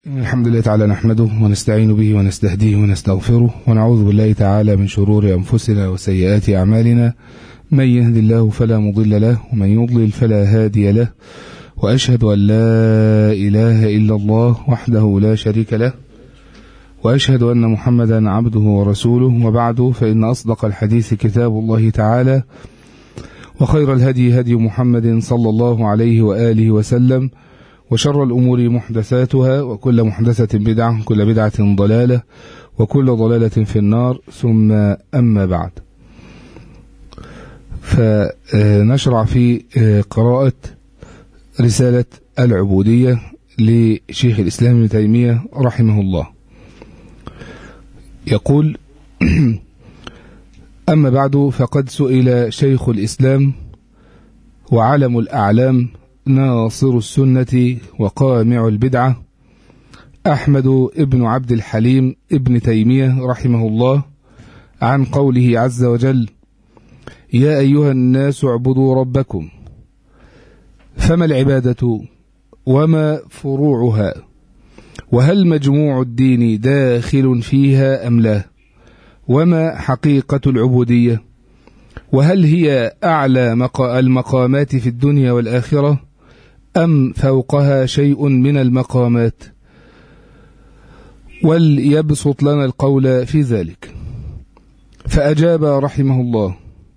الحمد لله تعالى نحمده ونستعين به ونستهديه ونستغفره ونعوذ بالله تعالى من شرور أنفسنا وسيئات أعمالنا. من يهد الله فلا مضل له ومن يضلل فلا هادي له، وأشهد أن لا إله إلا الله وحده لا شريك له، وأشهد أن محمدا عبده ورسوله. وبعد، فإن أصدق الحديث كتاب الله تعالى، وخير الهدي هدي محمد صلى الله عليه وآله وسلم، وشر الأمور محدثاتها، وكل محدثة بدعة، وكل بدعة ضلالة، وكل ضلالة في النار. ثم أما بعد، فنشرع في قراءة رسالة العبودية لشيخ الإسلام ابن تيمية رحمه الله. يقول: أما بعد، فقد سئل شيخ الإسلام وعلم الأعلام ناصر السنة وقامع البدعة أحمد ابن عبد الحليم ابن تيمية رحمه الله عن قوله عز وجل: يا أيها الناس اعبدوا ربكم. فما العبادة وما فروعها؟ وهل مجموع الدين داخل فيها أم لا؟ وما حقيقة العبودية؟ وهل هي أعلى المقامات في الدنيا والآخرة أم فوقها شيء من المقامات؟ وليبسط لنا القول في ذلك. فأجاب رحمه الله: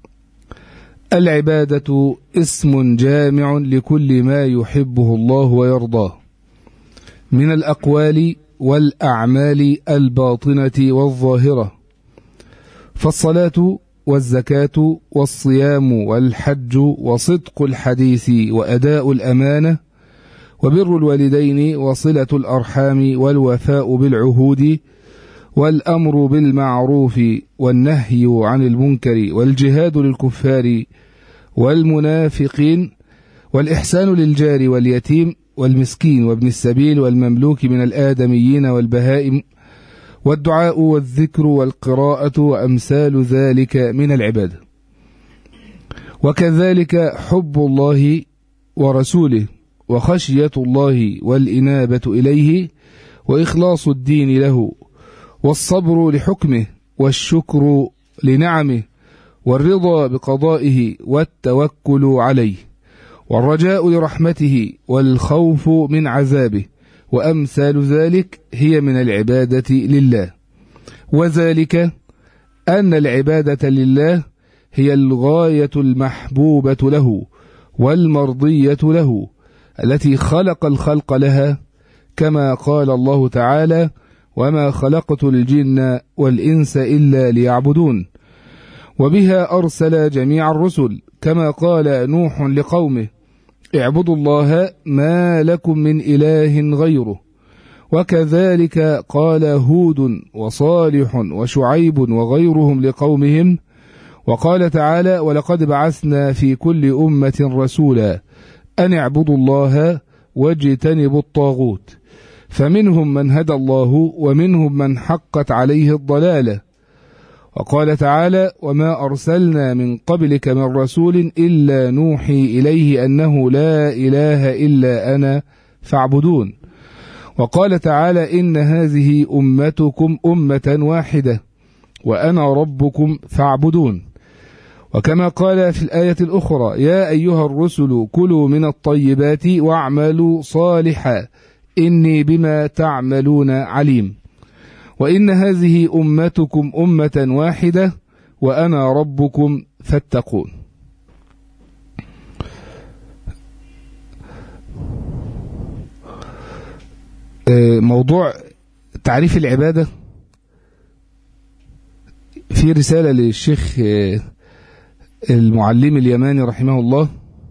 العبادة اسم جامع لكل ما يحبه الله ويرضاه من الأقوال والأعمال الباطنة والظاهرة، فالصلاة والزكاة والصيام والحج وصدق الحديث وأداء الأمانة وبر الوالدين وصلة الأرحام والوفاء بالعهود والأمر بالمعروف والنهي عن المنكر والجهاد للكفار والمنافقين والإحسان للجار واليتيم والمسكين وابن السبيل والمملوك من الآدميين والبهائم والدعاء والذكر والقراءة وأمثال ذلك من العبادة. وكذلك حب الله ورسوله وخشية الله والإنابة إليه وإخلاص الدين له والصبر لحكمه والشكر لنعمه والرضا بقضائه والتوكل عليه والرجاء لرحمته والخوف من عذابه وأمثال ذلك هي من العبادة لله. وذلك أن العبادة لله هي الغاية المحبوبة له والمرضية له التي خلق الخلق لها، كما قال الله تعالى: وما خلقت الجن والإنس إلا ليعبدون. وبها أرسل جميع الرسل، كما قال نوح لقومه: اعبدوا الله ما لكم من إله غيره. وكذلك قال هود وصالح وشعيب وغيرهم لقومهم. وقال تعالى: ولقد بعثنا في كل أمة رسولا أن اعبدوا الله واجتنبوا الطاغوت، فمنهم من هدى الله ومنهم من حقت عليه الضلالة. وقال تعالى: وما أرسلنا من قبلك من رسول إلا نوحي إليه أنه لا إله إلا أنا فاعبدون. وقال تعالى: إن هذه أمتكم أمة واحدة وأنا ربكم فاعبدون. وكما قال في الآية الأخرى: يا أيها الرسل كلوا من الطيبات واعملوا صالحا إني بما تعملون عليم. وإن هذه أمتكم أمة واحدة وأنا ربكم فاتقون. موضوع تعريف العبادة في رسالة للشيخ المعلم اليماني رحمه الله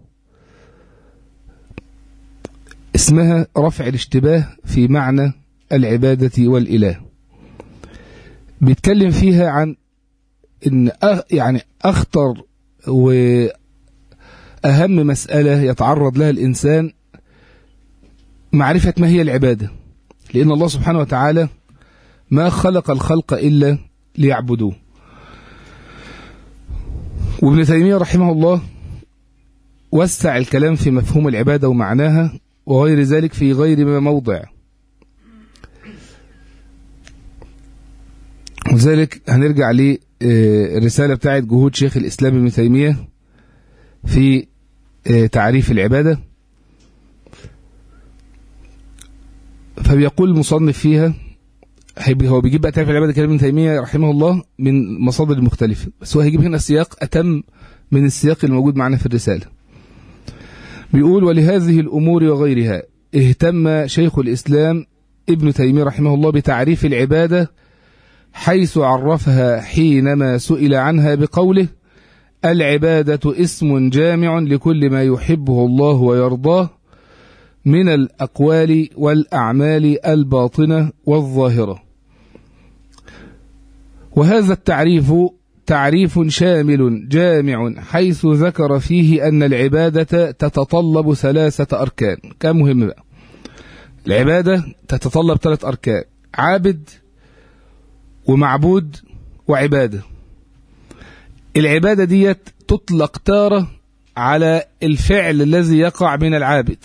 اسمها رفع الاشتباه في معنى العبادة والإله. بيتكلم فيها عن إن يعني أخطر وأهم مسألة يتعرض لها الإنسان معرفة ما هي العبادة، لأن الله سبحانه وتعالى ما خلق الخلق إلا ليعبدوه. وابن تيمية رحمه الله وسع الكلام في مفهوم العبادة ومعناها وغير ذلك في غير ما موضع، ولذلك هنرجع للرسالة بتاعت جهود شيخ الإسلام ابن تيمية في تعريف العبادة. فبيقول المصنف فيها، هو بيجيب بقى تعريف العبادة كلام ابن تيمية رحمه الله من مصادر مختلفة، بس هو هيجيب هنا سياق أتم من السياق الموجود معنا في الرسالة. بيقول: ولهذه الأمور وغيرها اهتم شيخ الإسلام ابن تيمية رحمه الله بتعريف العبادة، حيث عرفها حينما سئل عنها بقوله: العبادة اسم جامع لكل ما يحبه الله ويرضاه من الأقوال والأعمال الباطنة والظاهرة. وهذا التعريف تعريف شامل جامع، حيث ذكر فيه أن العبادة تتطلب 3 أركان. كان مهم بقى، العبادة تتطلب 3 أركان: عابد ومعبود وعبادة. العبادة ديت تطلق تارة على الفعل الذي يقع من العابد،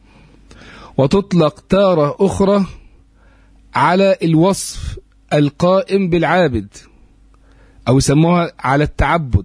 وتطلق تارة أخرى على الوصف القائم بالعابد، أو يسموها على التعبد.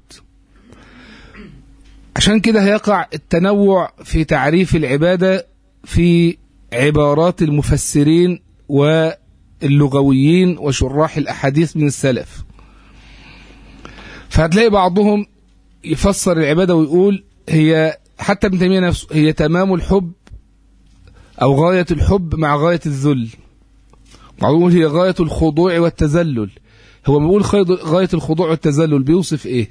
عشان كده هيقع التنوع في تعريف العبادة في عبارات المفسرين واللغويين وشراح الأحاديث من السلف. فهتلاقي بعضهم يفسر العبادة ويقول هي، حتى ابن تيمية نفسه، هي تمام الحب أو غاية الحب مع غاية الذل. بعضهم يقول هي غاية الخضوع والتذلل. هو بيقول غاية الخضوع والتذلل بيوصف ايه؟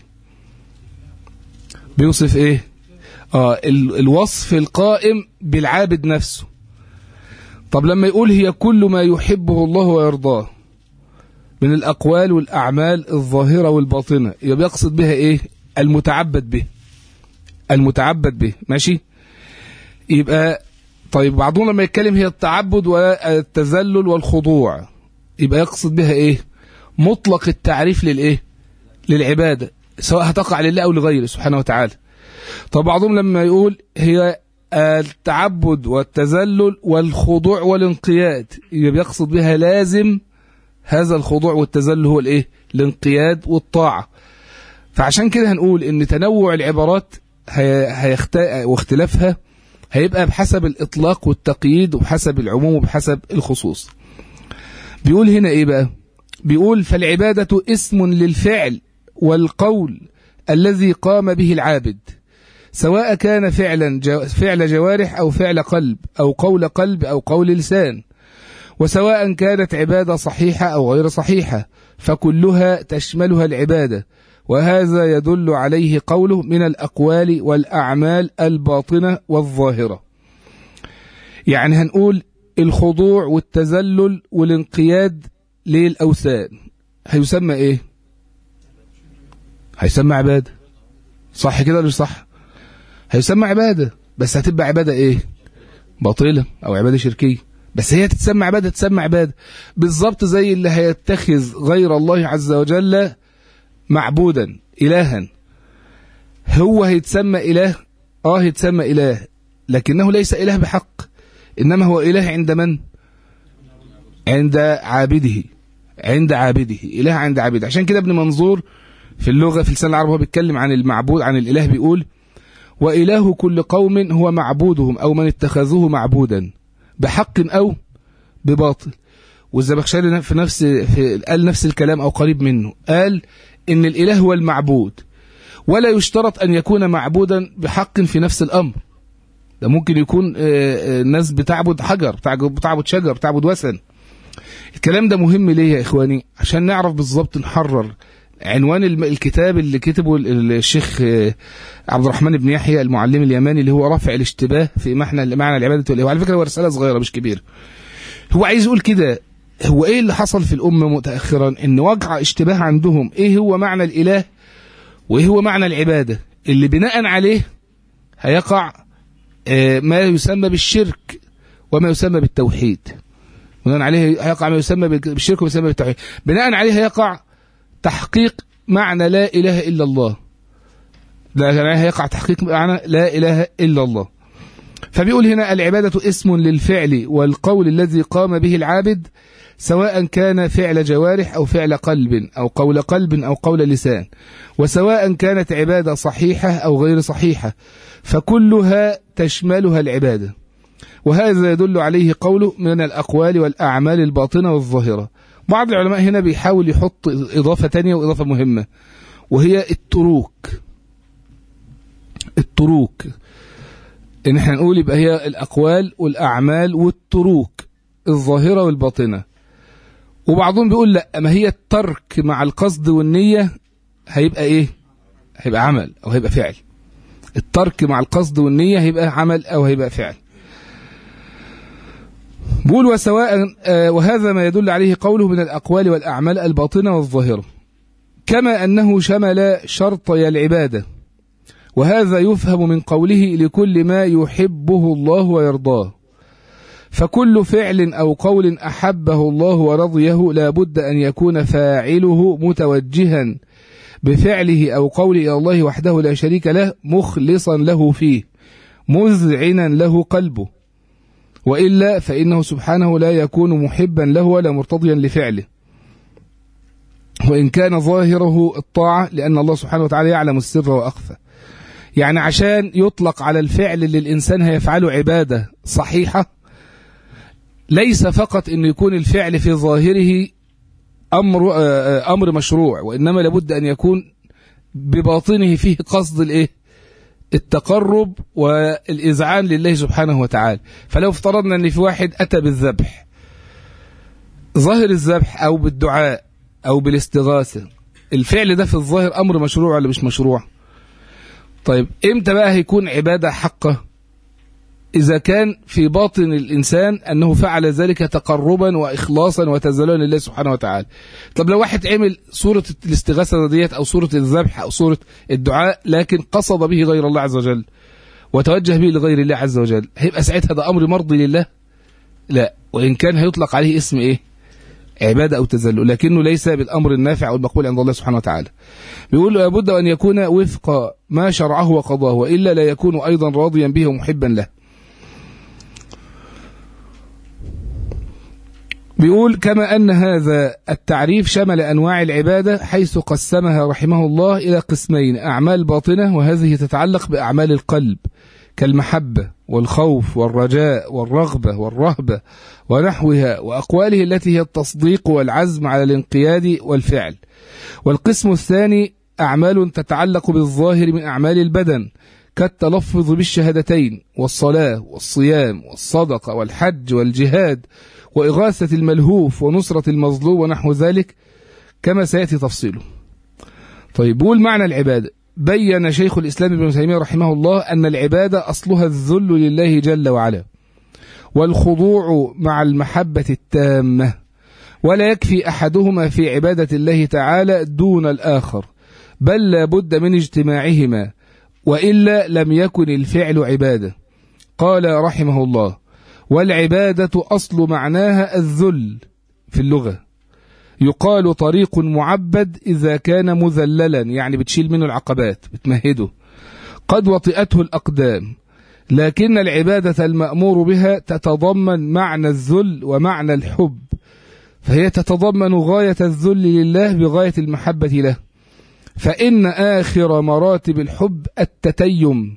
بيوصف ايه؟ الوصف القائم بالعابد نفسه. طب لما يقول هي كل ما يحبه الله ويرضاه من الأقوال والأعمال الظاهرة والباطنة، يبقى بيقصد بها ايه؟ المتعبد به. المتعبد به، ماشي؟ يبقى طيب بعضهم لما يتكلم هي التعبد والتذلل والخضوع، يبقى يقصد بها ايه؟ مطلق التعريف للايه؟ للعبادة، سواء هتقع لله او لغيره سبحانه وتعالى. طب بعضهم لما يقول هي التعبد والتذلل والخضوع والانقياد، يبقى بيقصد بها لازم هذا الخضوع والتذلل هو الايه؟ الانقياد والطاعة. فعشان كده هنقول ان تنوع العبارات واختلافها هيبقى بحسب الإطلاق والتقييد، وبحسب العموم وبحسب الخصوص. بيقول هنا إيه بقى؟ بيقول: فالعبادة اسم للفعل والقول الذي قام به العابد، سواء كان فعل جوارح أو فعل قلب أو قول قلب أو قول لسان، وسواء كانت عبادة صحيحة أو غير صحيحة، فكلها تشملها العبادة. وهذا يدل عليه قوله: من الأقوال والأعمال الباطنة والظاهرة. يعني هنقول الخضوع والتذلل والانقياد للأوثان هيسمى إيه؟ هيسمى عبادة، صح كده ولا مش صح؟ هيسمى عبادة، بس هتبقى عبادة إيه؟ باطلة أو عبادة شركية، بس هي تتسمى عبادة، تتسمى عبادة بالظبط زي اللي هيتخذ غير الله عز وجل معبودا إلها، هو هيتسمى إله. هيتسمى إله، لكنه ليس إله بحق، إنما هو إله عند من؟ عند عابده. عند عابده، إله عند عابده. عشان كده ابن منظور في اللغة في لسان العرب هو بيتكلم عن المعبود، عن الإله، بيقول: وإله كل قوم هو معبودهم أو من اتخذوه معبودا بحق أو بباطل. والزمخشري قال نفس الكلام أو قريب منه، قال إن الإله هو المعبود، ولا يشترط أن يكون معبودا بحق في نفس الأمر. ده ممكن يكون الناس بتعبد حجر، بتعبد شجر، بتعبد وثن. الكلام ده مهم ليه يا إخواني؟ عشان نعرف بالظبط نحرر عنوان الكتاب اللي كتبه الشيخ عبد الرحمن بن يحيى المعلم اليماني، اللي هو رفع الاشتباه في معنى العبادة والإله. وعلى فكرة هو رسالة صغيرة مش كبيرة. هو عايز يقول كده، هو ايه اللي حصل في الأمة متأخرا؟ ان وقع اشتباه عندهم ايه هو معنى الإله وايه هو معنى العبادة، اللي بناء عليه هيقع ما يسمى بالشرك وما يسمى بالتوحيد. بناء عليه هيقع ما يسمى بالشرك وما يسمى بالتوحيد. بناء عليه هيقع تحقيق معنى لا إله إلا الله. ده هيقع تحقيق معنى لا إله إلا الله. فبيقول هنا العبادة اسم للفعل والقول الذي قام به العابد، سواء كان فعل جوارح أو فعل قلب أو قول قلب أو قول لسان، وسواء كانت عبادة صحيحة أو غير صحيحة، فكلها تشملها العبادة. وهذا يدل عليه قوله من الأقوال والأعمال الباطنة والظاهرة. بعض العلماء هنا بيحاول يحط إضافة تانية وإضافة مهمة، وهي التروك إن احنا نقول يبقى هي الأقوال والأعمال والتروك الظاهرة والباطنة. وبعضهم بيقول لا، ما هي الترك مع القصد والنية هيبقى إيه؟ هيبقى عمل أو هيبقى فعل. الترك مع القصد والنية هيبقى عمل أو هيبقى فعل. بقول وهذا ما يدل عليه قوله من الأقوال والأعمال الباطنة والظاهرة، كما أنه شمل شرطي العبادة، وهذا يفهم من قوله لكل ما يحبه الله ويرضاه. فكل فعل أو قول أحبه الله ورضيه لا بد أن يكون فاعله متوجها بفعله أو قوله إلى الله وحده لا شريك له، مخلصا له فيه، مذعنا له قلبه، وإلا فإنه سبحانه لا يكون محبا له ولا مرتضيا لفعله، وإن كان ظاهره الطاعة، لأن الله سبحانه وتعالى يعلم السر وأخفى. يعني عشان يطلق على الفعل اللي الإنسان هيفعله عبادة صحيحة، ليس فقط أن يكون الفعل في ظاهره أمر مشروع، وإنما لابد أن يكون بباطنه فيه قصد التقرب والإذعان لله سبحانه وتعالى. فلو افترضنا أن في واحد أتى بالذبح، ظاهر الذبح أو بالدعاء أو بالاستغاثة، الفعل ده في الظاهر أمر مشروع ولا مش مشروع؟ طيب إمتى بقى هيكون عبادة حقة؟ إذا كان في باطن الإنسان أنه فعل ذلك تقربا وإخلاصا وتذللا لله سبحانه وتعالى. طب لو واحد عمل صورة الاستغاثة ديت أو صورة الذبح أو صورة الدعاء، لكن قصد به غير الله عز وجل وتوجه به لغير الله عز وجل، هيبقى ساعتها ده أمر مرضي لله؟ لا، وإن كان هيطلق عليه اسم عبادة أو تذلل، لكنه ليس بالأمر النافع أو المقبول عند الله سبحانه وتعالى. بيقول لابد أن يكون وفق ما شرعه وقضاه، وإلا لا يكون أيضا راضيا به ومحبا له. بيقول كما أن هذا التعريف شمل أنواع العبادة، حيث قسمها رحمه الله إلى قسمين: أعمال باطنة، وهذه تتعلق بأعمال القلب كالمحبة والخوف والرجاء والرغبة والرهبة ونحوها، وأقواله التي هي التصديق والعزم على الانقياد والفعل. والقسم الثاني أعمال تتعلق بالظاهر من أعمال البدن، كالتلفظ بالشهادتين والصلاة والصيام والصدقة والحج والجهاد وإغاثة الملهوف ونصرة المظلوم ونحو ذلك، كما سيأتي تفصيله. طيب، بقول معنى العبادة. بين شيخ الإسلام ابن تيمية رحمه الله أن العبادة أصلها الذل لله جل وعلا والخضوع مع المحبة التامة، ولا يكفي أحدهما في عبادة الله تعالى دون الآخر، بل لا بد من اجتماعهما، وإلا لم يكن الفعل عبادة. قال رحمه الله: والعبادة أصل معناها الذل في اللغة، يقال طريق معبد إذا كان مذللا، يعني بتشيل منه العقبات بتمهده، قد وطئته الأقدام. لكن العبادة المأمور بها تتضمن معنى الذل ومعنى الحب، فهي تتضمن غاية الذل لله بغاية المحبة له. فإن آخر مراتب الحب التتيم،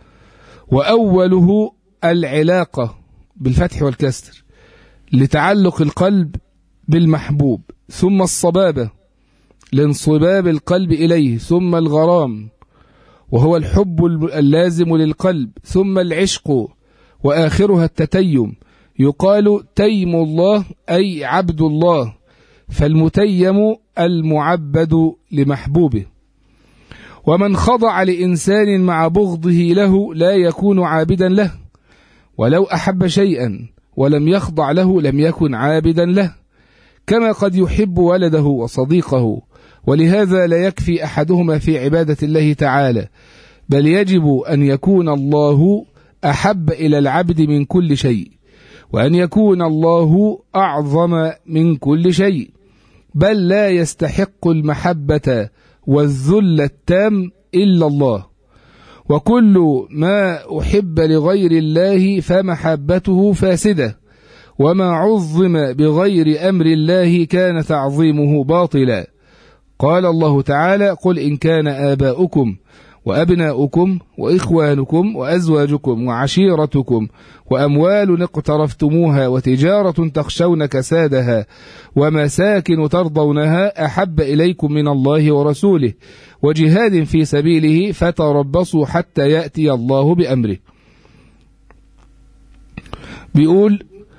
وأوله العلاقة بالفتح والكسر لتعلق القلب بالمحبوب، ثم الصبابة لانصباب القلب إليه، ثم الغرام وهو الحب اللازم للقلب، ثم العشق، وآخرها التتيم. يقال تيم الله أي عبد الله، فالمتيم المعبد لمحبوبه. ومن خضع لإنسان مع بغضه له لا يكون عابدا له، ولو أحب شيئا ولم يخضع له لم يكن عابدا له، كما قد يحب ولده وصديقه. ولهذا لا يكفي أحدهما في عبادة الله تعالى، بل يجب أن يكون الله أحب إلى العبد من كل شيء، وأن يكون الله أعظم من كل شيء، بل لا يستحق المحبة والذل التام إلا الله. وكل ما أحب لغير الله فمحبته فاسدة، وما عظم بغير أمر الله كان تعظيمه باطلا. قال الله تعالى: قل إن كان آباؤكم وأبناؤكم وإخوانكم وأزواجكم وعشيرتكم وأموال اقترفتموها وتجارة تخشون كسادها ومساكن ترضونها أحب إليكم من الله ورسوله وجهاد في سبيله فتربصوا حتى يأتي الله بأمره. بيقول: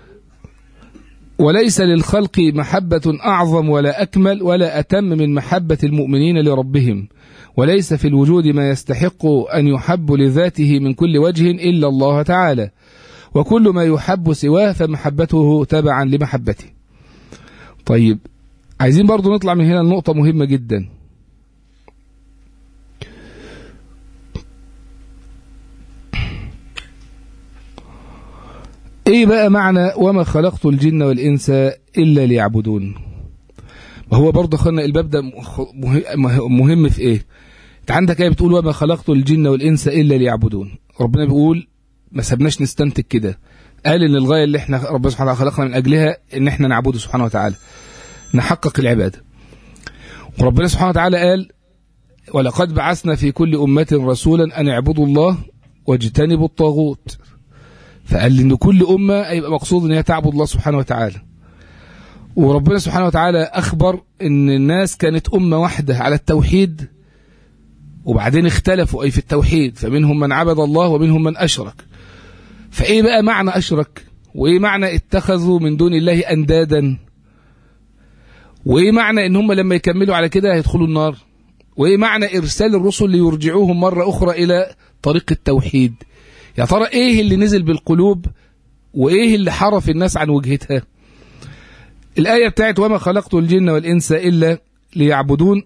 وليس للخلق محبة أعظم ولا أكمل ولا أتم من محبة المؤمنين لربهم، وليس في الوجود ما يستحق أن يحب لذاته من كل وجه إلا الله تعالى، وكل ما يحب سواه فمحبته تبعا لمحبته. طيب، عايزين برضو نطلع من هنا النقطة مهمة جدا. ايه بقى معنى وما خلقت الجن والإنس إلا ليعبدون؟ وهو برضو خلنا الباب ده مهم في ايه؟ انت عندك ايه بتقول وما خلقت الجن والإنس إلا ليعبدون؟ ربنا بيقول ما سبناش نستنتج كده، قال ان الغاية اللي احنا ربنا سبحانه وتعالى خلقنا من اجلها ان احنا نعبده سبحانه وتعالى، نحقق العبادة. وربنا سبحانه وتعالى قال: ولقد بعثنا في كل أمة رسولا أن اعبدوا الله واجتنبوا الطاغوت. فقال ان كل أمة يبقى مقصود ان هي تعبد الله سبحانه وتعالى. وربنا سبحانه وتعالى أخبر ان الناس كانت أمة واحدة على التوحيد، وبعدين اختلفوا أي في التوحيد، فمنهم من عبد الله ومنهم من أشرك. فإيه بقى معنى أشرك؟ وإيه معنى اتخذوا من دون الله أندادا؟ وإيه معنى إن هم لما يكملوا على كده هيدخلوا النار؟ وإيه معنى إرسال الرسل ليرجعوهم مرة أخرى إلى طريق التوحيد؟ يا ترى إيه اللي نزل بالقلوب وإيه اللي حرف الناس عن وجهتها؟ الآية بتاعت وما خلقت الجن والإنس إلا ليعبدون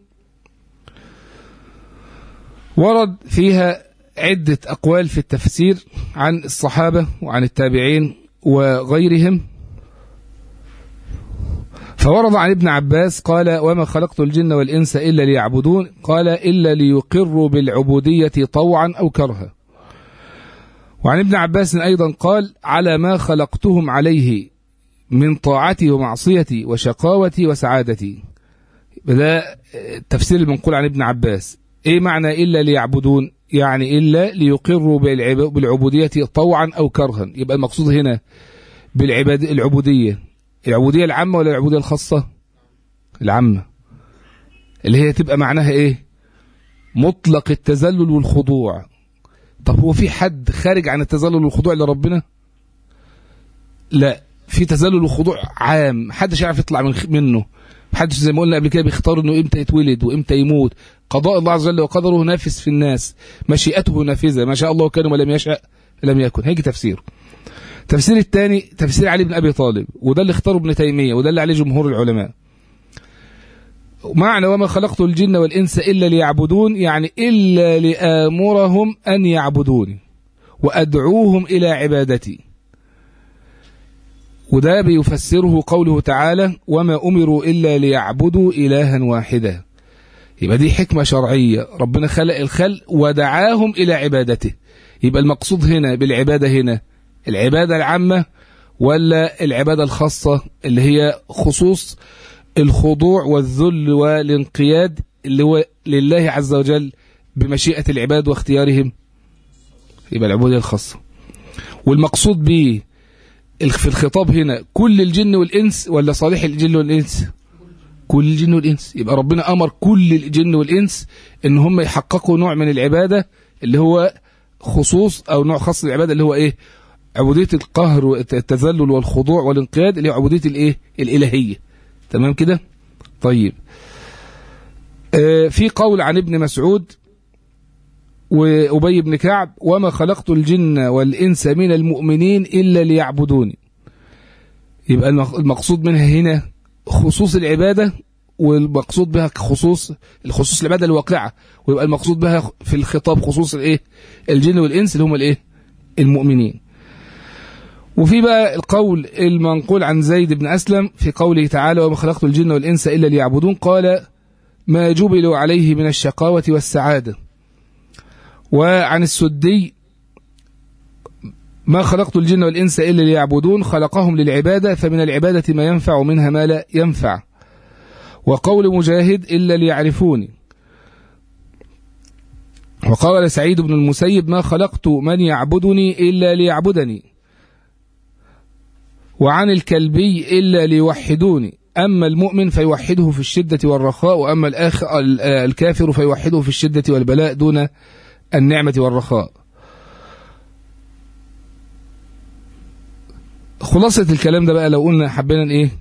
ورد فيها عدة أقوال في التفسير عن الصحابة وعن التابعين وغيرهم. فورد عن ابن عباس قال: وما خلقت الجن والإنس إلا ليعبدون، قال: إلا ليقروا بالعبودية طوعا أو كرها. وعن ابن عباس أيضا قال: على ما خلقتهم عليه من طاعتي ومعصيتي وشقاوتي وسعادتي. ده التفسير المنقول عن ابن عباس. ايه معنى إلا ليعبدون؟ يعني إلا ليقروا بالعبودية طوعا أو كرها. يبقى المقصود هنا العبودية العامة ولا العبودية الخاصة؟ العامة، اللي هي تبقى معناها ايه؟ مطلق التذلل والخضوع. طب هو في حد خارج عن التذلل والخضوع لربنا؟ لا، في تذلل وخضوع عام، محدش يعرف يطلع منه. محدش زي ما قلنا قبل كده بيختار انه امتى يتولد وامتى يموت. قضاء الله عز وجل وقدره نافذ في الناس، مشيئته نافذة، ما شاء الله كان ولم يشاء لم يكن. هيجي تفسير. تفسير الثاني تفسير علي بن أبي طالب، وده اللي اختاره ابن تيمية، وده اللي عليه جمهور العلماء. معنى وما خلقت الجن والإنس إلا ليعبدون يعني إلا لآمرهم أن يعبدوني وأدعوهم إلى عبادتي. وده بيفسره قوله تعالى: وما أمروا إلا ليعبدوا إلها واحدا. يبقى دي حكمة شرعية، ربنا خلق الخلق ودعاهم إلى عبادته. يبقى المقصود هنا بالعبادة هنا العبادة العامة ولا العبادة الخاصة اللي هي خصوص الخضوع والذل والانقياد اللي هو لله عز وجل بمشيئة العباد واختيارهم؟ يبقى العبودية الخاصة. والمقصود به في الخطاب هنا كل الجن والإنس ولا صالح الجن والإنس؟ كل الجن والإنس. يبقى ربنا أمر كل الجن والإنس إن هم يحققوا نوع من العبادة اللي هو خصوص أو نوع خاص العبادة اللي هو إيه؟ عبودية القهر والتذلل والخضوع والانقياد، اللي هي عبودية الإيه؟ الإلهية. تمام كده؟ طيب، في قول عن ابن مسعود وأبي بن كعب: وما خلقت الجن والإنس من المؤمنين إلا ليعبدوني. يبقى المقصود منها هنا خصوص العبادة، والمقصود بها الخصوص العبادة الواقعة، ويبقى المقصود بها في الخطاب خصوص الايه؟ الجن والإنس اللي هم الايه؟ المؤمنين. وفي بقى القول المنقول عن زيد بن أسلم في قوله تعالى: وما خلقت الجن والإنس إلا ليعبدون، قال: ما جبلوا عليه من الشقاوة والسعادة. وعن السدي ما خلقت الجن والإنس إلا ليعبدون خلقهم للعبادة فمن العبادة ما ينفع ومنها ما لا ينفع. وقول مجاهد إلا ليعرفوني. وقال سعيد بن المسيب ما خلقت من يعبدني إلا ليعبدني. وعن الكلبي إلا ليوحدوني. أما المؤمن فيوحده في الشدة والرخاء وأما الكافر فيوحده في الشدة والبلاء دون النعمة والرخاء. خلاصة الكلام ده بقى لو قلنا حبينا ايه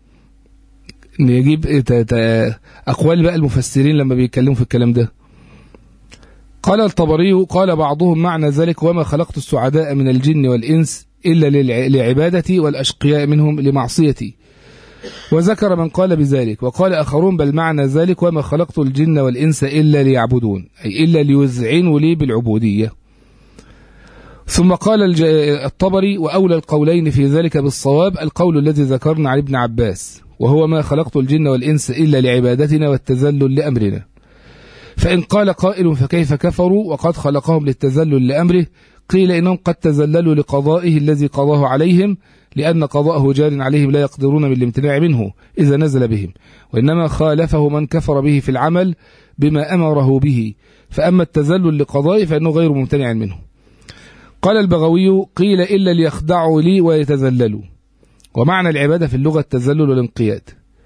نجيب أقوال بقى المفسرين لما بيتكلموا في الكلام ده. قال الطبري قال بعضهم معنى ذلك وما خلقت السعداء من الجن والإنس إلا لعبادتي والأشقياء منهم لمعصيتي. وذكر من قال بذلك. وقال آخرون بل معنى ذلك وما خلقت الجن والإنس إلا ليعبدون أي إلا ليذعنوا لي بالعبودية. ثم قال الطبري وأولى القولين في ذلك بالصواب القول الذي ذكرنا عن ابن عباس وهو ما خلقت الجن والإنس إلا لعبادتنا والتذلل لأمرنا. فإن قال قائل فكيف كفروا وقد خلقهم للتذلل لأمره قيل إنهم قد تذللوا لقضائه الذي قضاه عليهم لأن قضاءه جار عليهم لا يقدرون من الامتناع منه إذا نزل بهم وإنما خالفه من كفر به في العمل بما أمره به فأما التذلل لقضائه فإنه غير ممتنع منه. قال البغوي قيل إلا ليخضعوا لي ويتذللوا. ومعنى العبادة في اللغة التذلل والانقياد.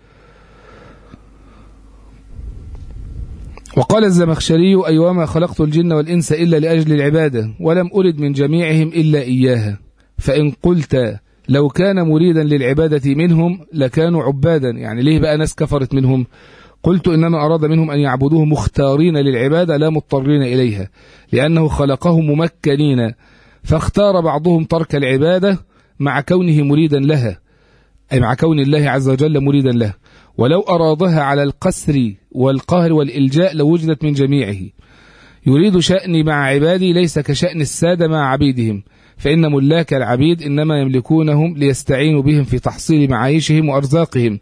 وقال الزمخشري أي وما خلقت الجن والإنس إلا لأجل العبادة ولم أرد من جميعهم إلا إياها. فإن قلت لو كان مريدا للعبادة منهم لكانوا عبادا يعني ليه بقى ناس كفرت منهم؟ قلت إنما أراد منهم أن يعبدوه مختارين للعبادة لا مضطرين إليها لأنه خلقهم ممكنين فاختار بعضهم ترك العبادة مع كونه مريدا لها أي مع كون الله عز وجل مريدا له ولو أرادها على القسر والقهر والإلجاء لوجدت من جميعه. يريد شأني مع عبادي ليس كشأن السادة مع عبيدهم فإن ملاك العبيد إنما يملكونهم ليستعينوا بهم في تحصيل معايشهم وأرزاقهم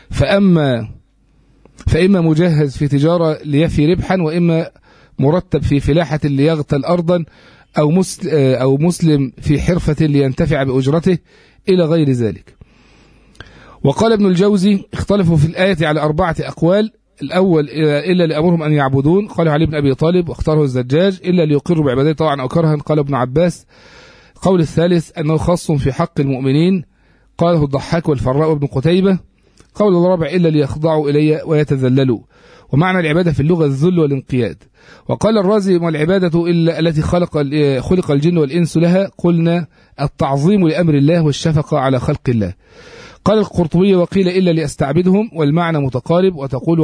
فإما مجهز في تجارة ليفي ربحا وإما مرتب في فلاحة ليغتل أرضا أو مسلم في حرفة لينتفع بأجرته إلى غير ذلك. وقال ابن الجوزي اختلفوا في الآية على 4 أقوال. الأول إلا لأمرهم أن يعبدون قاله علي بن أبي طالب واختاره الزجاج إلا ليقروا بعبادته طوعا أو كرها قال ابن عباس. قول الثالث أنه خاص في حق المؤمنين قاله الضحاك والفراء وابن قتيبة. قول الرابع إلا ليخضعوا إلي ويتذللوا. ومعنى العبادة في اللغة الذل والانقياد. وقال الرازي والعبادة إلا التي خلق الجن والإنس لها قلنا التعظيم لأمر الله والشفقة على خلق الله. قال القرطبي وقيل إلا لأستعبدهم والمعنى متقارب وتقول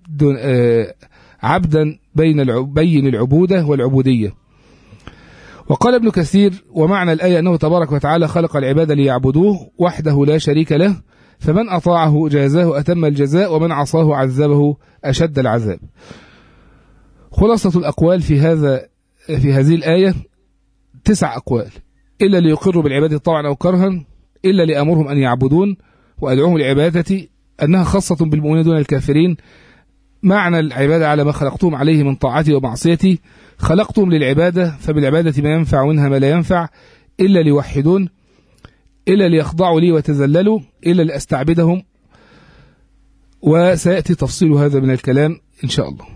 عبدا بين العبودة والعبودية. وقال ابن كثير ومعنى الآية أنه تبارك وتعالى خلق العباد ليعبدوه وحده لا شريك له فمن أطاعه جازاه أتم الجزاء ومن عصاه عذبه أشد العذاب. خلاصة الأقوال في هذه الآية 9 أقوال. إلا ليقروا بالعبادة طوعا أو كرها إلا لأمرهم أن يعبدون وأدعوهم لعبادتي أنها خاصة بالمؤمنين دون الكافرين. معنى العبادة على ما خلقتهم عليه من طاعتي ومعصيتي خلقتهم للعبادة فبالعبادة ما ينفع ومنها ما لا ينفع إلا ليوحدون إلا ليخضعوا لي وتذللوا إلا لأستعبدهم. وسيأتي تفصيل هذا من الكلام إن شاء الله.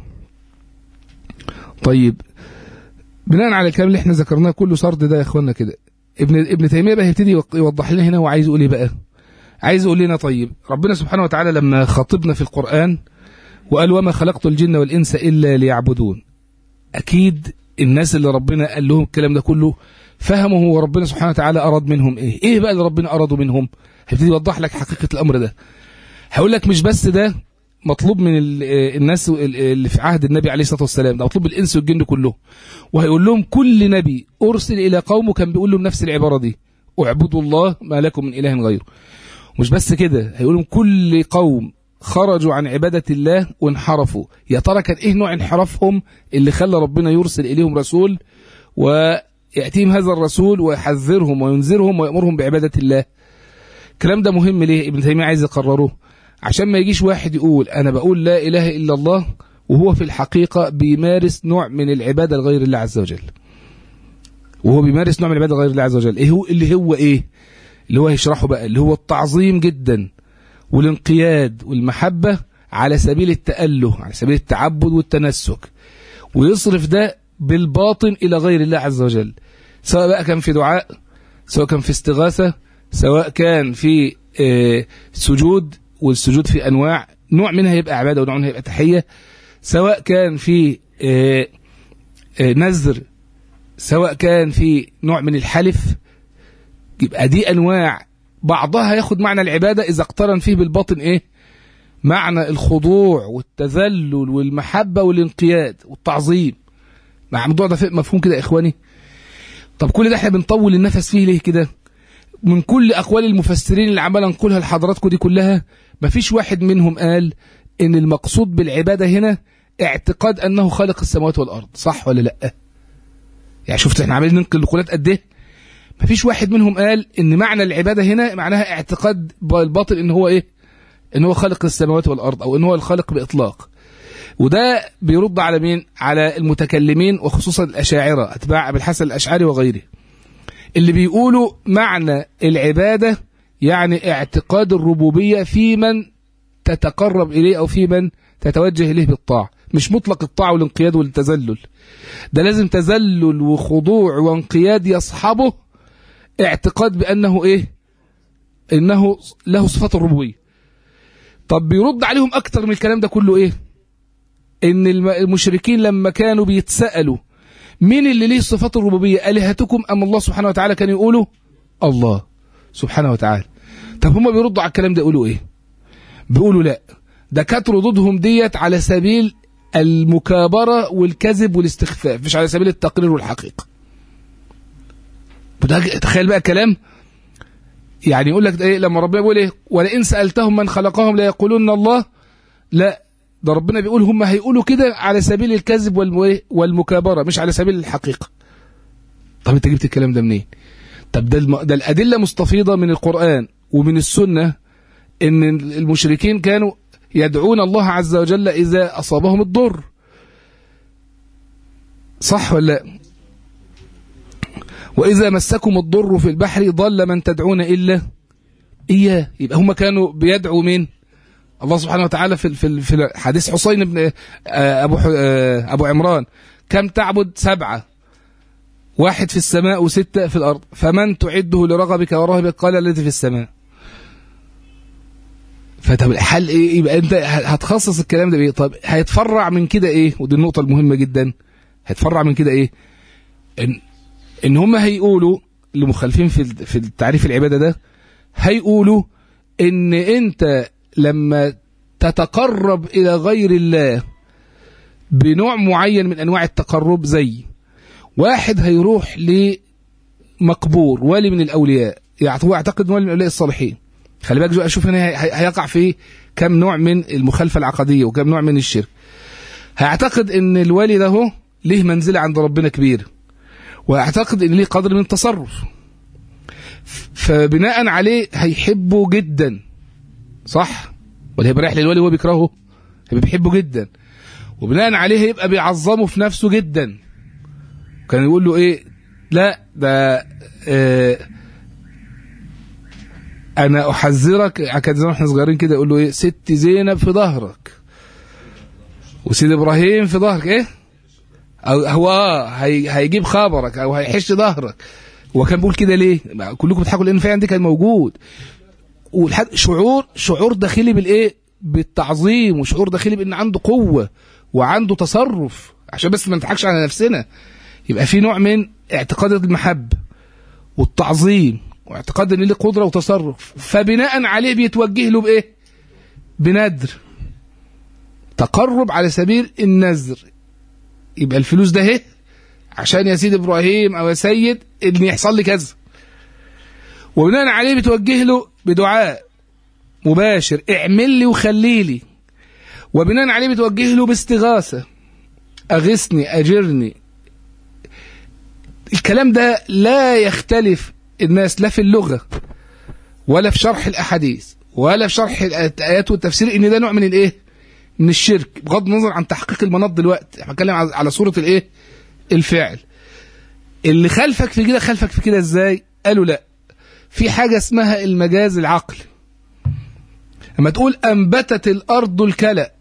طيب بناء على الكلام اللي احنا ذكرناه كله سرد ده يا اخوانا كده ابن تيمية بقى يبتدي يوضح لنا هنا هو عايز يقول ايه بقى. عايز يقول لنا طيب ربنا سبحانه وتعالى لما خاطبنا في القرآن وقال وما خلقت الجن والإنس إلا ليعبدون أكيد الناس اللي ربنا قال لهم الكلام ده كله فهموا هو ربنا سبحانه وتعالى أراد منهم إيه بقى اللي ربنا أراده منهم. هيبتدي يوضح لك حقيقة الأمر ده. هقول لك مش بس ده مطلوب من الناس اللي في عهد النبي عليه الصلاة والسلام ده مطلوب الإنس والجن كله. وهيقول لهم كل نبي أرسل إلى قومه كان بيقول لهم نفس العبارة دي اعبدوا الله ما لكم من إله غيره. مش بس كده هيقول لهم كل قوم خرجوا عن عبادة الله وانحرفوا. يا ترى كان إيه نوع انحرافهم اللي خلى ربنا يرسل إليهم رسول ويأتيهم هذا الرسول ويحذرهم وينذرهم ويأمرهم بعبادة الله. الكلام ده مهم ليه ابن تيمية عايز يقرره عشان ما يجيش واحد يقول أنا بقول لا إله إلا الله وهو في الحقيقة بيمارس نوع من العبادة لغير الله عز وجل. وهو بيمارس نوع من العبادة لغير الله عز وجل. اللي هو ايه؟ اللي هو هيشرحه بقى، اللي هو التعظيم جدا والانقياد والمحبة على سبيل التأله، على سبيل التعبد والتنسك، ويصرف ده بالباطن إلى غير الله عز وجل، سواء بقى كان في دعاء، سواء كان في استغاثة، سواء كان في سجود، والسجود في أنواع، نوع منها يبقى عبادة ونوع منها يبقى تحية، سواء كان في نذر، سواء كان في نوع من الحلف، يبقى دي أنواع بعضها ياخد معنى العبادة إذا اقترن فيه بالباطن إيه؟ معنى الخضوع والتذلل والمحبة والانقياد والتعظيم. مع الموضوع ده مفهوم كده يا إخواني؟ طب كل ده احنا بنطول النفس فيه ليه كده؟ من كل أقوال المفسرين اللي عمال نقولها لحضراتكم دي كلها، مفيش واحد منهم قال إن المقصود بالعبادة هنا اعتقاد أنه خالق السماوات والأرض، صح ولا لأ؟ يعني شفت احنا عمالين ننقل نقولات قد ايه؟ مفيش واحد منهم قال إن معنى العبادة هنا معناها اعتقاد الباطل إن هو إيه؟ إن هو خالق السماوات والأرض، أو إن هو الخالق بإطلاق. وده بيرد على مين؟ على المتكلمين وخصوصا الأشاعرة أتباع أبي الحسن الأشعري وغيره، اللي بيقولوا معنى العبادة يعني اعتقاد الربوبية في من تتقرب إليه أو في من تتوجه إليه بالطاعة، مش مطلق الطاعة والانقياد والتذلل، ده لازم تذلل وخضوع وانقياد يصحبه اعتقاد بأنه إيه؟ إنه له صفات الربوبية. طب بيرد عليهم أكتر من الكلام ده كله إيه؟ إن المشركين لما كانوا بيتسألوا مين اللي ليه صفات الربوبية، آلهتكم أم الله سبحانه وتعالى، كانوا يقولوا الله سبحانه وتعالى. طب هم بيردوا على الكلام ده يقولوا إيه؟ بيقولوا لا، ده كانت ردودهم ديت على سبيل المكابرة والكذب والاستخفاف، مش على سبيل التقرير والحقيقة. تخيل بقى كلام، يعني يقول لك ايه لما ربنا بيقول ايه؟ ولئن سألتهم من خلقهم لا يقولون الله، لا، ده ربنا بيقول هم هيقولوا كده على سبيل الكذب والمكابرة، مش على سبيل الحقيقة. طب انت جبت الكلام ده منين؟ طب ده الأدلة مستفيضة من القرآن ومن السنة ان المشركين كانوا يدعون الله عز وجل إذا أصابهم الضر، صح ولا؟ وإذا مسكم الضر في البحر ضل من تدعون إلا إياه. يبقى هم كانوا بيدعوا مين؟ الله سبحانه وتعالى. في حديث حسين بن أبو عمران، كم تعبد؟ 7، 1 في السماء و6 في الأرض، فمن تعده لرغبك ورهبك؟ قال الذي في السماء. فطب الحل إيه؟ يبقى أنت هتخصص الكلام ده بإيه؟ طب هيتفرع من كده إيه؟ ودي النقطة المهمة جدا. هيتفرع من كده إيه؟ إن هم هيقولوا اللي مخالفين في التعريف العبادة ده، هيقولوا إن أنت لما تتقرب إلى غير الله بنوع معين من أنواع التقرب، زي واحد هيروح لمقبور ولي من الأولياء، هو يعتقد ولي من الأولياء الصالحين. خلي بالك أشوف هنا هيقع في كم نوع من المخالفة العقدية وكم نوع من الشرك. هيعتقد إن الولي ده هو ليه منزلة عند ربنا كبير، واعتقد ان ليه قدر من التصرف، فبناء عليه هيحبه جدا، صح ولا هيبقى رايح للولي وهو بيكرهه؟ هيبقى بيحبه جدا، وبناء عليه هيبقى بيعظمه في نفسه جدا. كان يقول له ايه؟ لا ده انا احذرك، كان زمان احنا صغيرين كده يقول له ايه؟ ست زينب في ظهرك وسيد ابراهيم في ظهرك، ايه أو هو هيجيب خبرك أو هيحش ظهرك. وكان بيقول كده ليه؟ كلكم بتضحكوا لأن فعلا دي كان موجود، شعور داخلي بالإيه؟ بالتعظيم، وشعور داخلي بأن عنده قوة وعنده تصرف، عشان بس ما نضحكش على نفسنا. يبقى في نوع من اعتقاد المحبة والتعظيم واعتقاد أن له قدرة وتصرف، فبناء عليه بيتوجه له بإيه؟ بنذر، تقرب على سبيل النذر. يبقى الفلوس ده اهي عشان يا سيد ابراهيم او يا سيد ان يحصل لي كذا، وبناء عليه بتوجه له بدعاء مباشر، اعمل لي وخلي لي، وبناء عليه بتوجه له باستغاثه، اغثني اجرني. الكلام ده لا يختلف الناس لا في اللغه ولا في شرح الاحاديث ولا في شرح الايات والتفسير ان ده نوع من الايه؟ من الشرك، بغض النظر عن تحقيق المناط دلوقتي، احنا بنتكلم على صورة الايه؟ الفعل. اللي خلفك في كده خلفك في كده ازاي؟ قالوا لا، في حاجة اسمها المجاز العقلي. لما تقول أنبتت الأرض الكلأ،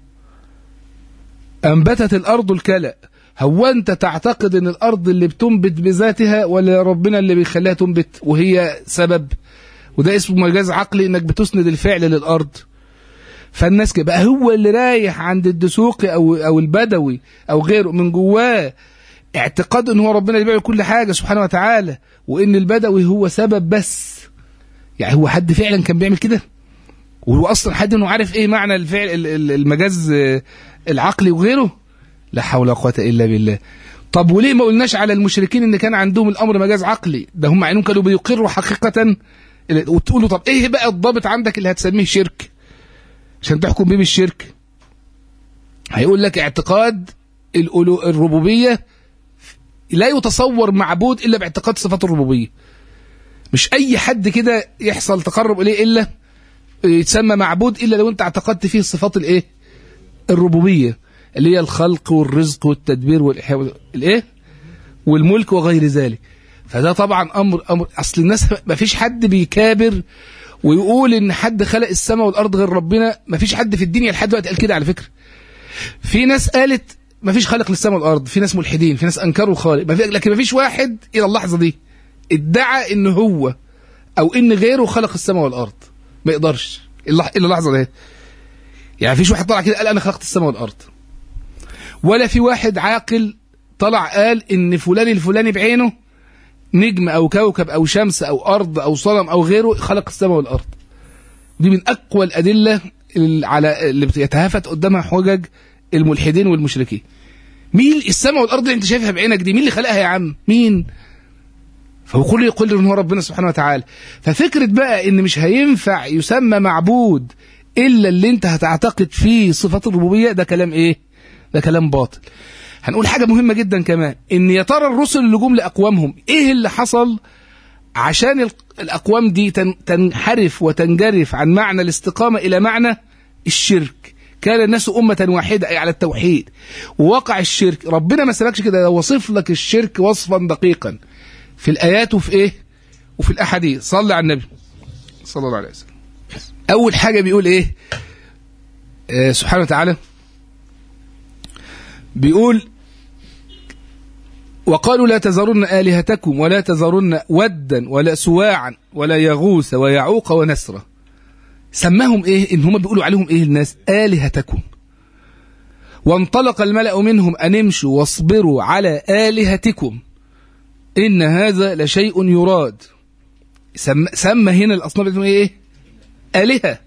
أنبتت الأرض الكلأ، هو أنت تعتقد أن الأرض اللي بتنبت بذاتها ولا ربنا اللي بيخليها تنبت وهي سبب؟ وده اسمه مجاز عقلي، انك بتسند الفعل للأرض. فالناس كده بقى هو اللي رايح عند الدسوقي أو البدوي أو غيره من جواه اعتقاد ان هو ربنا اللي بيعمل كل حاجة سبحانه وتعالى، وان البدوي هو سبب بس. يعني هو حد فعلا كان بيعمل كده؟ وهو اصلا حد انه عارف ايه معنى الفعل المجاز العقلي وغيره؟ لا حول ولا قوة الا بالله. طب وليه ما قلناش على المشركين ان كان عندهم الامر مجاز عقلي؟ ده هم عينهم كانوا بيقروا حقيقة. وتقولوا طب ايه بقى الضابط عندك اللي هتسميه شرك عشان تحكم بيه بالشرك؟ هيقول لك اعتقاد الربوبية لا يتصور معبود الا باعتقاد صفات الربوبية. مش اي حد كده يحصل تقرب اليه الا يتسمى معبود الا لو انت اعتقدت فيه صفات الايه؟ الربوبية، اللي هي الخلق والرزق والتدبير والاحياء الايه؟ والملك وغير ذلك. فده طبعا امر اصل الناس ما فيش حد بيكابر ويقول ان حد خلق السماء والارض غير ربنا. ما فيش حد في الدنيا لحد دلوقتي قال كده على فكرة. في ناس قالت ما فيش خالق للسماء والارض، في ناس ملحدين، في ناس انكروا الخالق، لكن ما فيش واحد الى اللحظة دي ادعى ان هو او ان غيره خلق السماء والارض. ما يقدرش الا اللحظة دي. يعني فيش واحد طلع كده قال انا خلقت السماء والارض، ولا في واحد عاقل طلع قال ان فلان الفلاني بعينه نجم او كوكب او شمس او ارض او صنم او غيره خلق السماء والارض. دي من اقوى الادله اللي بيتهافت قدامها حجج الملحدين والمشركين. مين السماء والارض اللي انت شايفها بعينك دي؟ مين اللي خلقها يا عم؟ مين؟ فهو كل يقول ان هو ربنا سبحانه وتعالى. ففكره بقى ان مش هينفع يسمى معبود الا اللي انت هتعتقد فيه صفات الربوبيه، ده كلام ايه؟ ده كلام باطل. هنقول حاجة مهمة جدا كمان، ان يا ترى الرسل اللي جم لأقوامهم ايه اللي حصل عشان الأقوام دي تنحرف وتنجرف عن معنى الاستقامة إلى معنى الشرك؟ كان الناس أمة واحدة أي على التوحيد، ووقع الشرك. ربنا ما سبكش كده، وصف لك الشرك وصفا دقيقا في الآيات وفي ايه؟ وفي الأحاديث. صلى على النبي صلى الله عليه وسلم. أول حاجة بيقول ايه؟ سبحانه وتعالى بيقول وقالوا لا تذرن آلهتكم ولا تذرن ودا ولا سواعا ولا يغوث ويعوق ونسرا. سماهم ايه؟ ان هم بيقولوا عليهم ايه الناس؟ آلهتكم. وانطلق الملأ منهم أن امشوا واصبروا على آلهتكم إن هذا لشيء يراد. سمى هنا الأصنام بتاعتهم ايه؟ آلهة.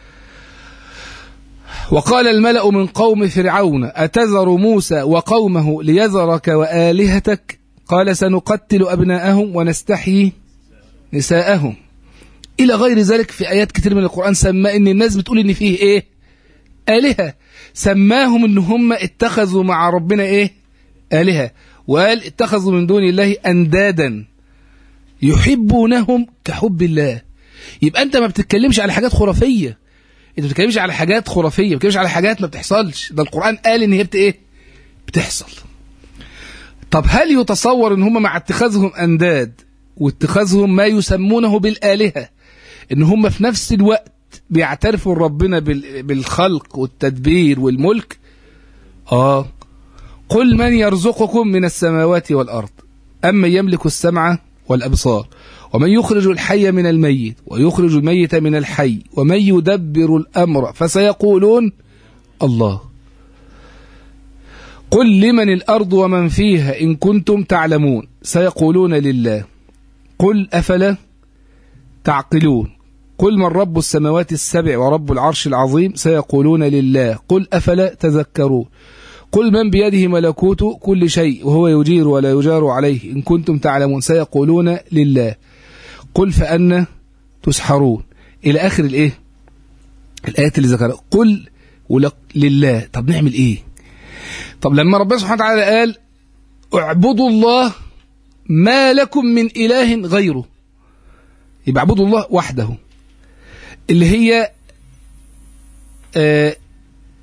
وقال الملأ من قوم فرعون أتذر موسى وقومه ليذرك وآلهتك قال سنقتل أبناءهم ونستحيي نساءهم، إلى غير ذلك. في آيات كتير من القرآن سمى إن الناس بتقول إن فيه إيه؟ آلهة. سماهم إن هم اتخذوا مع ربنا إيه؟ آلهة. وقال اتخذوا من دون الله أندادا يحبونهم كحب الله. يبقى أنت ما بتتكلمش على حاجات خرافية، انت ما بتتكلمش على حاجات خرافيه، ما بتتكلمش على حاجات ما بتحصلش. ده القرآن قال ان هي ايه؟ بتحصل. طب هل يتصور ان هم مع اتخاذهم انداد واتخاذهم ما يسمونه بالآلهة ان هم في نفس الوقت بيعترفوا ربنا بالخلق والتدبير والملك؟ قل من يرزقكم من السماوات والأرض أمن يملك السمع والأبصار ومن يخرج الحي من الميت ويخرج الميت من الحي ومن يدبر الأمر فسيقولون الله. قل لمن الأرض ومن فيها إن كنتم تعلمون سيقولون لله. قل أفلا تعقلون. قل من رب السماوات السبع ورب العرش العظيم سيقولون لله. قل أفلا تذكرون. قل من بيده ملكوت كل شيء وهو يجير ولا يجار عليه إن كنتم تعلمون سيقولون لله. قل فأنا تسحرون، إلى آخر الإيه؟ الآيات اللي ذكرها. قل لله. طب نعمل إيه؟ طب لما ربنا سبحانه وتعالى قال اعبدوا الله ما لكم من إله غيره، يبقى اعبدوا الله وحده، اللي هي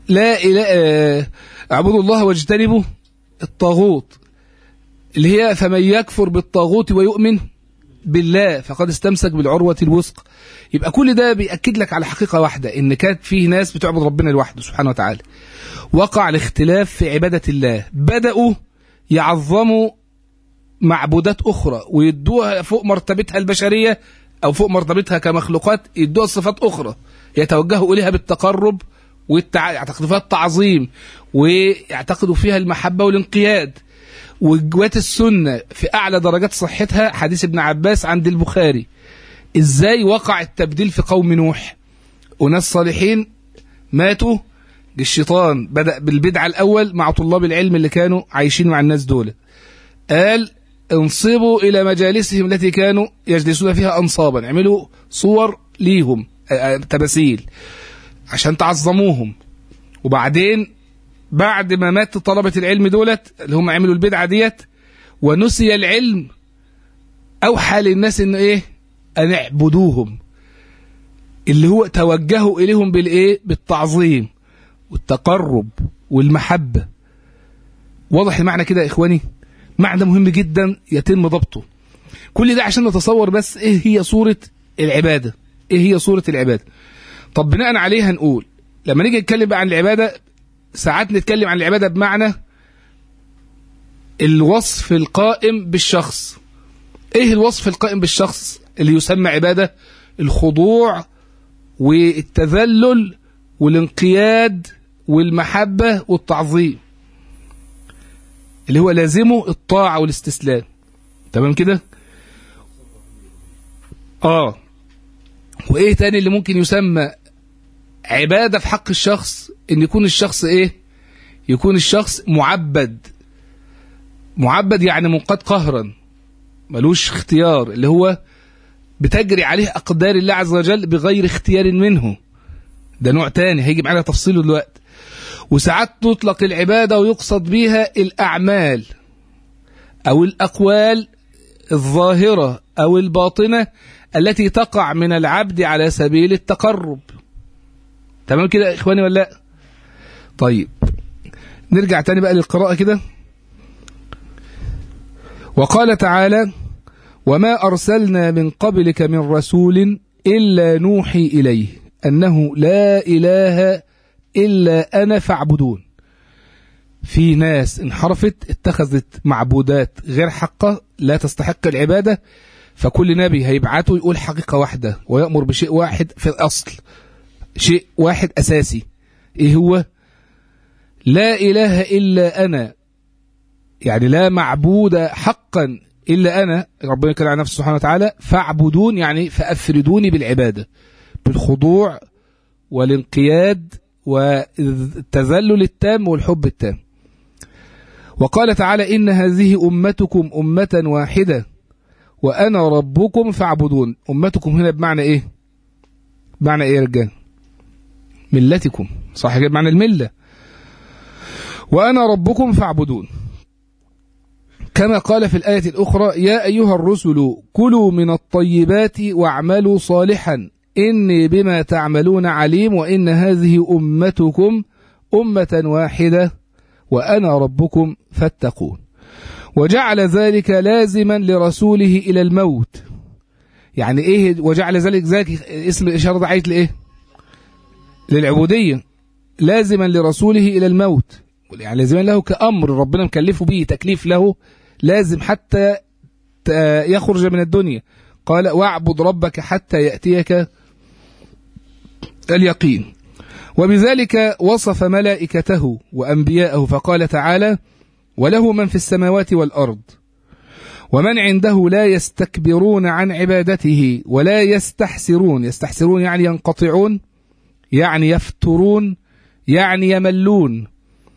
لا إله اعبدوا الله واجتنبوا الطاغوت، اللي هي فمن يكفر بالطاغوت ويؤمن بالله فقد استمسك بالعروة الوثقى. يبقى كل ده بيأكد لك على حقيقة واحدة، إن كانت فيه ناس بتعبد ربنا لوحده سبحانه وتعالى، وقع الاختلاف في عبادة الله، بدأوا يعظموا معبودات أخرى ويدوها فوق مرتبتها البشرية أو فوق مرتبتها كمخلوقات، يدوها صفات أخرى يتوجهوا إليها بالتقرب يعتقدوا فيها التعظيم ويعتقدوا فيها المحبة والانقياد. وجوات السنة في أعلى درجات صحتها حديث ابن عباس عند البخاري، إزاي وقع التبديل في قوم نوح، وناس صالحين ماتوا، الشيطان بدأ بالبدعة الأول مع طلاب العلم اللي كانوا عايشين مع الناس دول، قال انصبوا إلى مجالسهم التي كانوا يجلسون فيها أنصابا، اعملوا صور ليهم تماثيل عشان تعظموهم. وبعدين بعد ما مات طلبة العلم دولت اللي هم عملوا البدعة ديت ونسي العلم، أوحى للناس إن إيه؟ أن اعبدوهم، اللي هو توجهوا إليهم بالإيه؟ بالتعظيم والتقرب والمحبة. واضح المعنى كده يا إخواني؟ معنى مهم جدا يتم ضبطه. كل ده عشان نتصور بس إيه هي صورة العبادة، إيه هي صورة العبادة. طب بناء عليها نقول لما نيجي نتكلم بقى عن العبادة، ساعات نتكلم عن العبادة بمعنى الوصف القائم بالشخص. ايه الوصف القائم بالشخص اللي يسمى عبادة؟ الخضوع والتذلل والانقياد والمحبة والتعظيم، اللي هو لازمه الطاعة والاستسلام. تمام كده؟ وايه تاني اللي ممكن يسمى عبادة في حق الشخص؟ ان يكون الشخص ايه؟ يكون الشخص معبد. معبد يعني منقاد قهرا، ملوش اختيار، اللي هو بتجري عليه أقدار الله عز وجل بغير اختيار منه. ده نوع تاني هيجي معنا تفصيله دلوقتي. وساعات تطلق العبادة ويقصد بها الأعمال أو الأقوال الظاهرة أو الباطنة التي تقع من العبد على سبيل التقرب. تمام كده يا إخواني ولا لا؟ طيب نرجع تاني بقى للقراءة كده. وقال تعالى: وما أرسلنا من قبلك من رسول إلا نوحي إليه أنه لا إله إلا أنا فاعبدون. في ناس انحرفت اتخذت معبودات غير حقة لا تستحق العبادة، فكل نبي هيبعته يقول حقيقة واحدة ويأمر بشيء واحد في الأصل، شيء واحد أساسي. إيه هو؟ لا إله إلا أنا، يعني لا معبود حقا إلا أنا، ربنا كان على نفسه سبحانه وتعالى، فاعبدون يعني فأفردوني بالعبادة، بالخضوع والانقياد والتذلل التام والحب التام. وقال تعالى: إن هذه أمتكم أمة واحدة وأنا ربكم فاعبدون. أمتكم هنا بمعنى إيه؟ بمعنى إيه يا رجال؟ ملتكم، صح كده؟ بمعنى الملة. وأنا ربكم فاعبدون، كما قال في الآية الأخرى: يا أيها الرسل كلوا من الطيبات واعملوا صالحا إني بما تعملون عليم وإن هذه أمتكم أمة واحدة وأنا ربكم فاتقون. وجعل ذلك لازما لرسوله إلى الموت. يعني إيه وجعل ذلك اسم إشارة عايد لإيه؟ للعبودية. لازما لرسوله إلى الموت، يعني لازما له كأمر ربنا مكلفه به، تكليف له لازم حتى يخرج من الدنيا. قال: واعبد ربك حتى يأتيك اليقين. وبذلك وصف ملائكته وأنبياءه فقال تعالى: وله من في السماوات والأرض ومن عنده لا يستكبرون عن عبادته ولا يستحسرون. يستحسرون يعني ينقطعون، يعني يفترون، يعني يملون.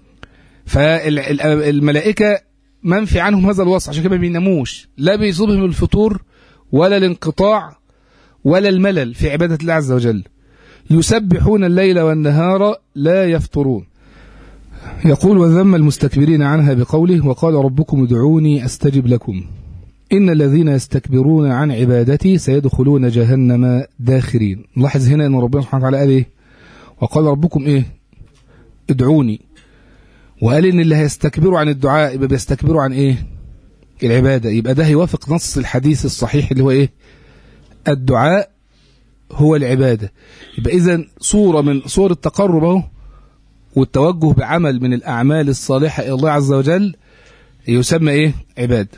فالملائكة منفي عنهم هذا الوصف، عشان كده ما بيناموش، لا بيصيبهم الفتور ولا الانقطاع ولا الملل في عبادة الله عز وجل. يسبحون الليل والنهار لا يفترون. يقول: وذم المستكبرين عنها بقوله: وقال ربكم ادعوني أستجب لكم إن الذين يستكبرون عن عبادتي سيدخلون جهنم داخرين. نلاحظ هنا أن ربنا سبحانه وتعالى قال إيه؟ وقال ربكم إيه؟ ادعوني، وقال إن اللي هيستكبروا عن الدعاء يبقى بيستكبروا عن إيه؟ العبادة. يبقى ده هيوافق نص الحديث الصحيح اللي هو إيه؟ الدعاء هو العبادة. يبقى إذن صورة من صور التقرب اهو، والتوجه بعمل من الأعمال الصالحة إلى الله عز وجل يسمى إيه؟ عبادة.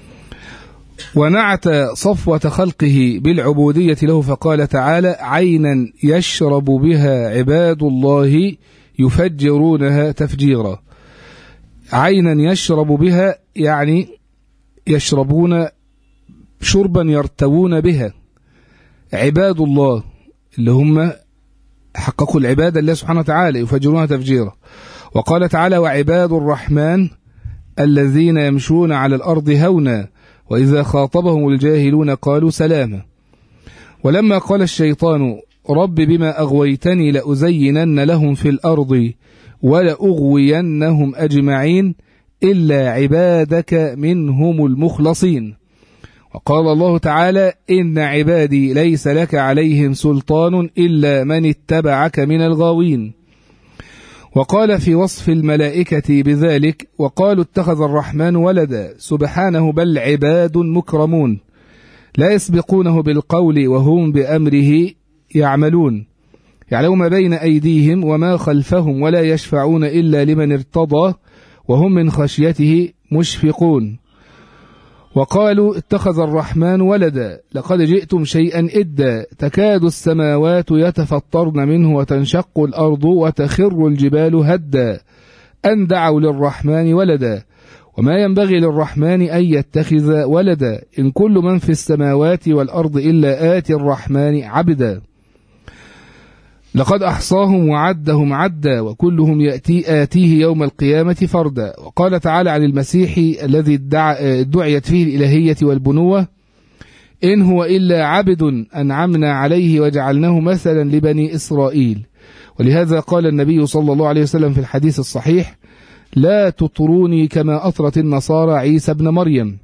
ونعت صفوة خلقه بالعبودية له فقال تعالى: عينا يشرب بها عباد الله يفجرونها تفجيرا. عينا يشرب بها يعني يشربون شربا يرتوون بها عباد الله اللي هم حققوا العبادة لله سبحانه وتعالى يفجرونها تفجيرا. وقال تعالى: وعباد الرحمن الذين يمشون على الأرض هونا وإذا خاطبهم الجاهلون قالوا سلاما. ولما قال الشيطان: رب بما أغويتني لأزينن لهم في الأرض ولأغوينهم أجمعين إلا عبادك منهم المخلصين. وقال الله تعالى: إن عبادي ليس لك عليهم سلطان إلا من اتبعك من الغاوين. وقال في وصف الملائكة بذلك: وقالوا اتخذ الرحمن ولدا سبحانه بل عباد مكرمون لا يسبقونه بالقول وهم بأمره يعملون يعلم ما بين أيديهم وما خلفهم ولا يشفعون إلا لمن ارتضى وهم من خشيته مشفقون. وقالوا اتخذ الرحمن ولدا لقد جئتم شيئا إدا تكاد السماوات يتفطرن منه وتنشق الأرض وتخر الجبال هدا أن دعوا للرحمن ولدا وما ينبغي للرحمن أن يتخذ ولدا إن كل من في السماوات والأرض إلا آتي الرحمن عبدا لقد أحصاهم وعدهم عدا وكلهم آتيه يوم القيامة فردا. وقال تعالى عن المسيح الذي ادعيت فيه الإلهية والبنوة: إن هو إلا عبد أنعمنا عليه وجعلناه مثلا لبني إسرائيل. ولهذا قال النبي صلى الله عليه وسلم في الحديث الصحيح: لا تطروني كما أطرت النصارى عيسى ابن مريم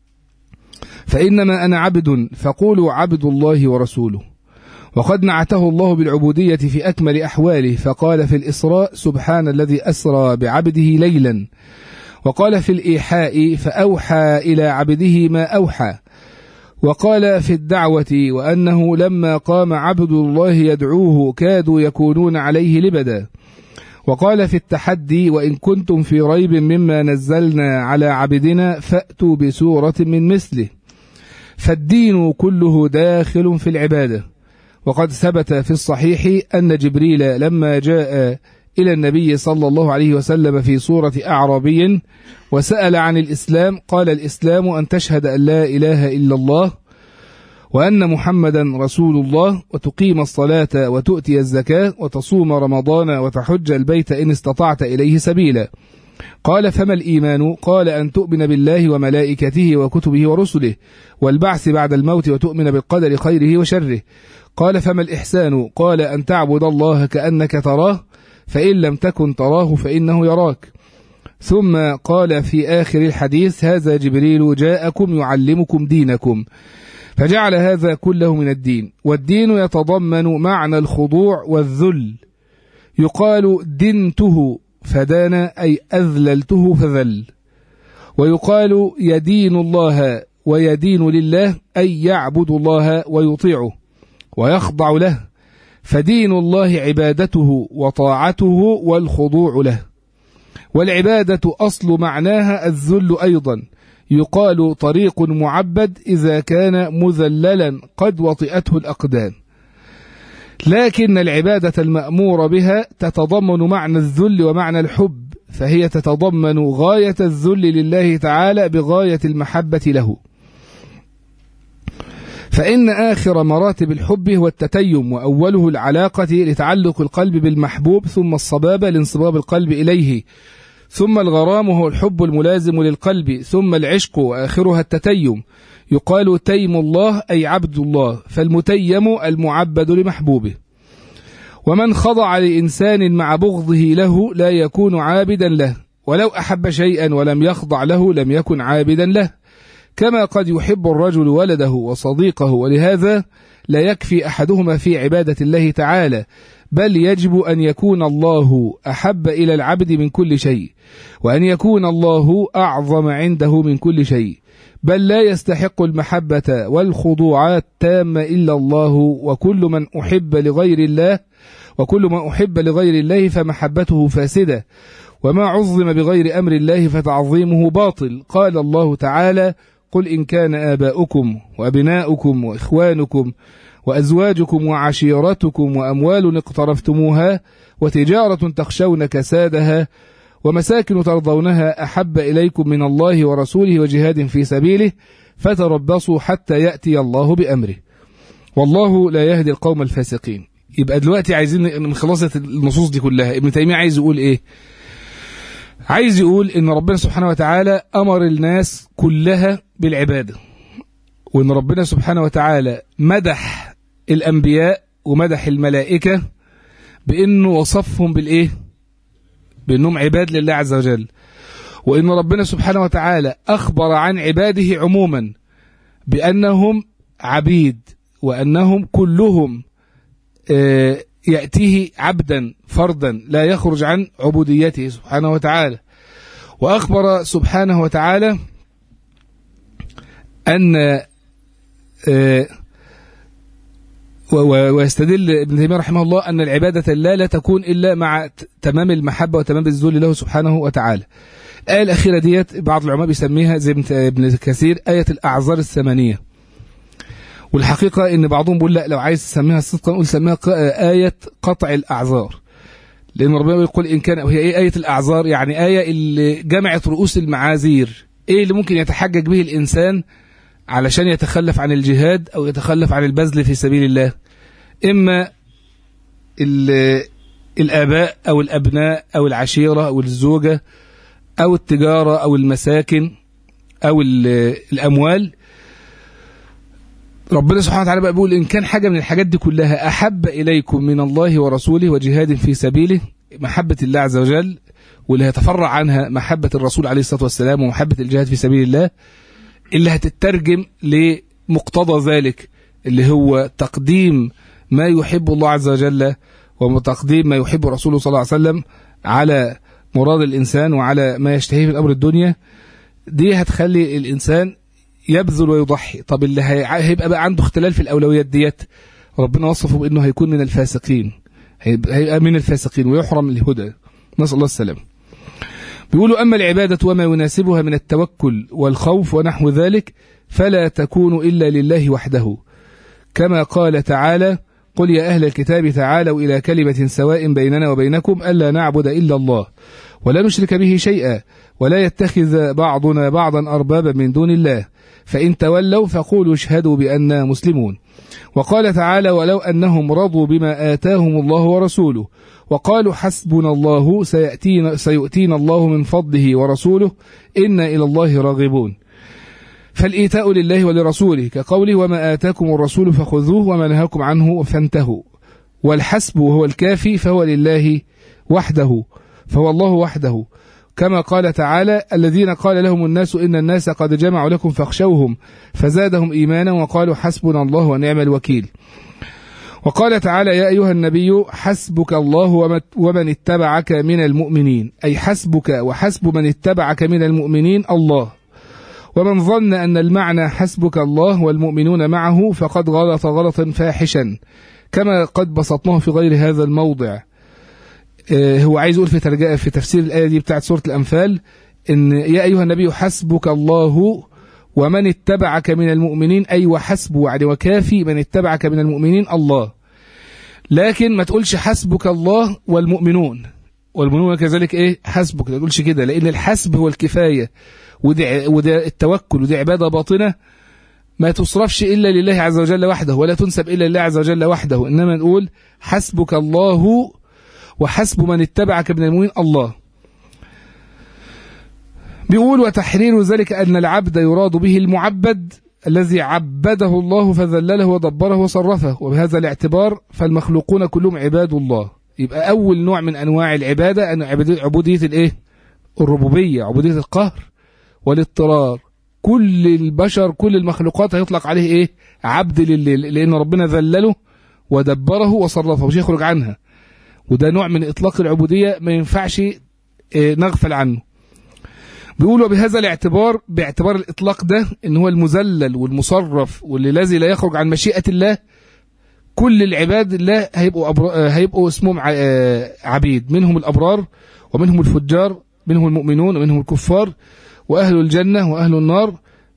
فإنما أنا عبد فقولوا عبد الله ورسوله. وقد نعته الله بالعبودية في أكمل أحواله فقال في الإسراء: سبحان الذي أسرى بعبده ليلا. وقال في الإيحاء: فأوحى إلى عبده ما أوحى. وقال في الدعوة: وأنه لما قام عبد الله يدعوه كادوا يكونون عليه لبدا. وقال في التحدي: وإن كنتم في ريب مما نزلنا على عبدنا فأتوا بسورة من مثله. فالدين كله داخل في العبادة. وقد ثبت في الصحيح أن جبريل لما جاء إلى النبي صلى الله عليه وسلم في صورة أعرابي وسأل عن الإسلام قال: الإسلام أن تشهد أن لا إله إلا الله وأن محمدا رسول الله وتقيم الصلاة وتؤتي الزكاة وتصوم رمضان وتحج البيت إن استطعت إليه سبيلا. قال: فما الإيمان؟ قال: أن تؤمن بالله وملائكته وكتبه ورسله والبعث بعد الموت وتؤمن بالقدر خيره وشره. قال: فما الإحسان؟ قال: أن تعبد الله كأنك تراه فإن لم تكن تراه فإنه يراك. ثم قال في آخر الحديث: هذا جبريل جاءكم يعلمكم دينكم. فجعل هذا كله من الدين. والدين يتضمن معنى الخضوع والذل. يقال دنته فدان أي أذللته فذل. ويقال يدين الله ويدين لله أي يعبد الله ويطيعه ويخضع له. فدين الله عبادته وطاعته والخضوع له. والعبادة أصل معناها الذل أيضا. يقال طريق معبد إذا كان مذللا قد وطئته الأقدام. لكن العبادة المأمور بها تتضمن معنى الذل ومعنى الحب، فهي تتضمن غاية الذل لله تعالى بغاية المحبة له. فإن آخر مراتب الحب هو التتيم، وأوله العلاقة لتعلق القلب بالمحبوب، ثم الصبابة لانصباب القلب إليه، ثم الغرام هو الحب الملازم للقلب، ثم العشق وآخرها التتيم. يقال تيم الله أي عبد الله، فالمتيم المعبد لمحبوبه. ومن خضع لإنسان مع بغضه له لا يكون عابدا له، ولو أحب شيئا ولم يخضع له لم يكن عابدا له، كما قد يحب الرجل ولده وصديقه، ولهذا لا يكفي أحدهما في عبادة الله تعالى، بل يجب أن يكون الله أحب إلى العبد من كل شيء، وأن يكون الله أعظم عنده من كل شيء، بل لا يستحق المحبة والخضوع التامة إلا الله، وكل من أحب لغير الله فمحبته فاسدة، وما عظم بغير أمر الله فتعظيمه باطل. قال الله تعالى: قل إن كان آباؤكم وأبناؤكم وإخوانكم وأزواجكم وعشيرتكم وأموال اقترفتموها وتجارة تخشون كسادها ومساكن ترضونها أحب إليكم من الله ورسوله وجهاد في سبيله فتربصوا حتى يأتي الله بأمره والله لا يهدي القوم الفاسقين. يبقى دلوقتي عايزين من خلاصة النصوص دي كلها ابن تيمية عايز يقول إيه؟ عايز يقول إن ربنا سبحانه وتعالى أمر الناس كلها بالعبادة، وإن ربنا سبحانه وتعالى مدح الأنبياء ومدح الملائكة بأنه وصفهم بالإيه؟ بأنهم عباد لله عز وجل، وإن ربنا سبحانه وتعالى أخبر عن عباده عموما بأنهم عبيد، وأنهم كلهم يأتيه عبدا فردا لا يخرج عن عبوديته سبحانه وتعالى. وأخبر سبحانه وتعالى أن ويستدل ابن تيمية رحمه الله أن العبادة لا تكون إلا مع تمام المحبة وتمام الذل له سبحانه وتعالى. الآية الأخيرة ديت بعض العلماء بيسميها زي ابن كثير آية الأعذار الثمانية، والحقيقة إن بعضهم بيقول لا، لو عايز تسميها صدقا نقول سميها آية قطع الأعذار، لأن ربنا يقول إن كان، وهي إيه آية الأعذار؟ يعني آية اللي جمعت رؤوس المعاذير، إيه اللي ممكن يتحجج به الإنسان علشان يتخلف عن الجهاد أو يتخلف عن البذل في سبيل الله، إما الآباء أو الأبناء أو العشيرة أو الزوجة أو التجارة أو المساكن أو الأموال. ربنا سبحانه وتعالى بقى بيقول إن كان حاجة من الحاجات دي كلها أحب إليكم من الله ورسوله وجهاد في سبيله، محبة الله عز وجل واللي هيتفرع عنها محبة الرسول عليه الصلاة والسلام ومحبة الجهاد في سبيل الله، اللي هتترجم لمقتضى ذلك اللي هو تقديم ما يحب الله عز وجل وتقديم ما يحب رسوله صلى الله عليه وسلم على مراد الإنسان وعلى ما يشتهيه من أمر الدنيا. دي هتخلي الإنسان يبذل ويضحي. طب اللي هيبقى بقى عنده اختلال في الأولويات ديت، ربنا وصفه بأنه هيكون من الفاسقين، هيبقى من الفاسقين ويحرم الهدى، نسأل الله السلام. بيقولوا أما العبادة وما يناسبها من التوكل والخوف ونحو ذلك فلا تكون إلا لله وحده، كما قال تعالى: قل يا أهل الكتاب تعالوا إلى كلمة سواء بيننا وبينكم ألا نعبد إلا الله ولا نشرك به شيئا ولا يتخذ بعضنا بعضا أربابا من دون الله فإن تولوا فقولوا اشهدوا بأننا مسلمون. وقال تعالى: ولو أنهم رضوا بما آتاهم الله ورسوله وقالوا حسبنا الله سيؤتينا الله من فضله ورسوله إنا إلى الله راغبون. فالإيتاء لله ولرسوله كقوله: وما آتاكم الرسول فخذوه وما نهاكم عنه فانتهوا. والحسب وهو الكافي فهو لله وحده، فهو الله وحده، كما قال تعالى: الذين قال لهم الناس إن الناس قد جمعوا لكم فاخشوهم فزادهم إيمانا وقالوا حسبنا الله ونعم الوكيل. وقال تعالى: يا أيها النبي حسبك الله ومن اتبعك من المؤمنين، أي حسبك وحسب من اتبعك من المؤمنين الله. ومن ظن أن المعنى حسبك الله والمؤمنون معه فقد غلط غلطا فاحشا، كما قد بسطناه في غير هذا الموضع. هو عايز يقول في تفسير الآية دي بتاعت سورة الأنفال إن يا أيها النبي حسبك الله ومن اتبعك من المؤمنين، أي وحسبه يعني وكافي من اتبعك من المؤمنين الله. لكن ما تقولش حسبك الله والمؤمنون كذلك إيه حسبك، ما تقولش كده، لأن الحسب هو الكفاية، وده التوكل، ودي عبادة باطنة ما تصرفش إلا لله عز وجل وحده ولا تنسب إلا لله عز وجل وحده، إنما نقول حسبك الله وحسب من اتبعك من المؤمنين الله. بيقول: وتحرير ذلك أن العبد يراد به المعبد الذي عبده الله فذلله ودبره وصرفه، وبهذا الاعتبار فالمخلوقون كلهم عباد الله. يبقى أول نوع من أنواع العبادة أن عبودية الإيه؟ الربوبية، عبودية القهر والاضطرار. كل البشر كل المخلوقات هيطلق عليه إيه؟ عبد لله، لأن ربنا ذلله ودبره وصرفه مش يخرج عنها. وده نوع من إطلاق العبودية ما ينفعش نغفل عنه. بيقولوا بهذا الاعتبار، باعتبار الإطلاق ده إن هو المذلل والمصرف والذي لا يخرج عن مشيئة الله، كل العباد الله هيبقوا اسمهم عبيد، منهم الأبرار ومنهم الفجار، منهم المؤمنون ومنهم الكفار، وأهل الجنة وأهل النار،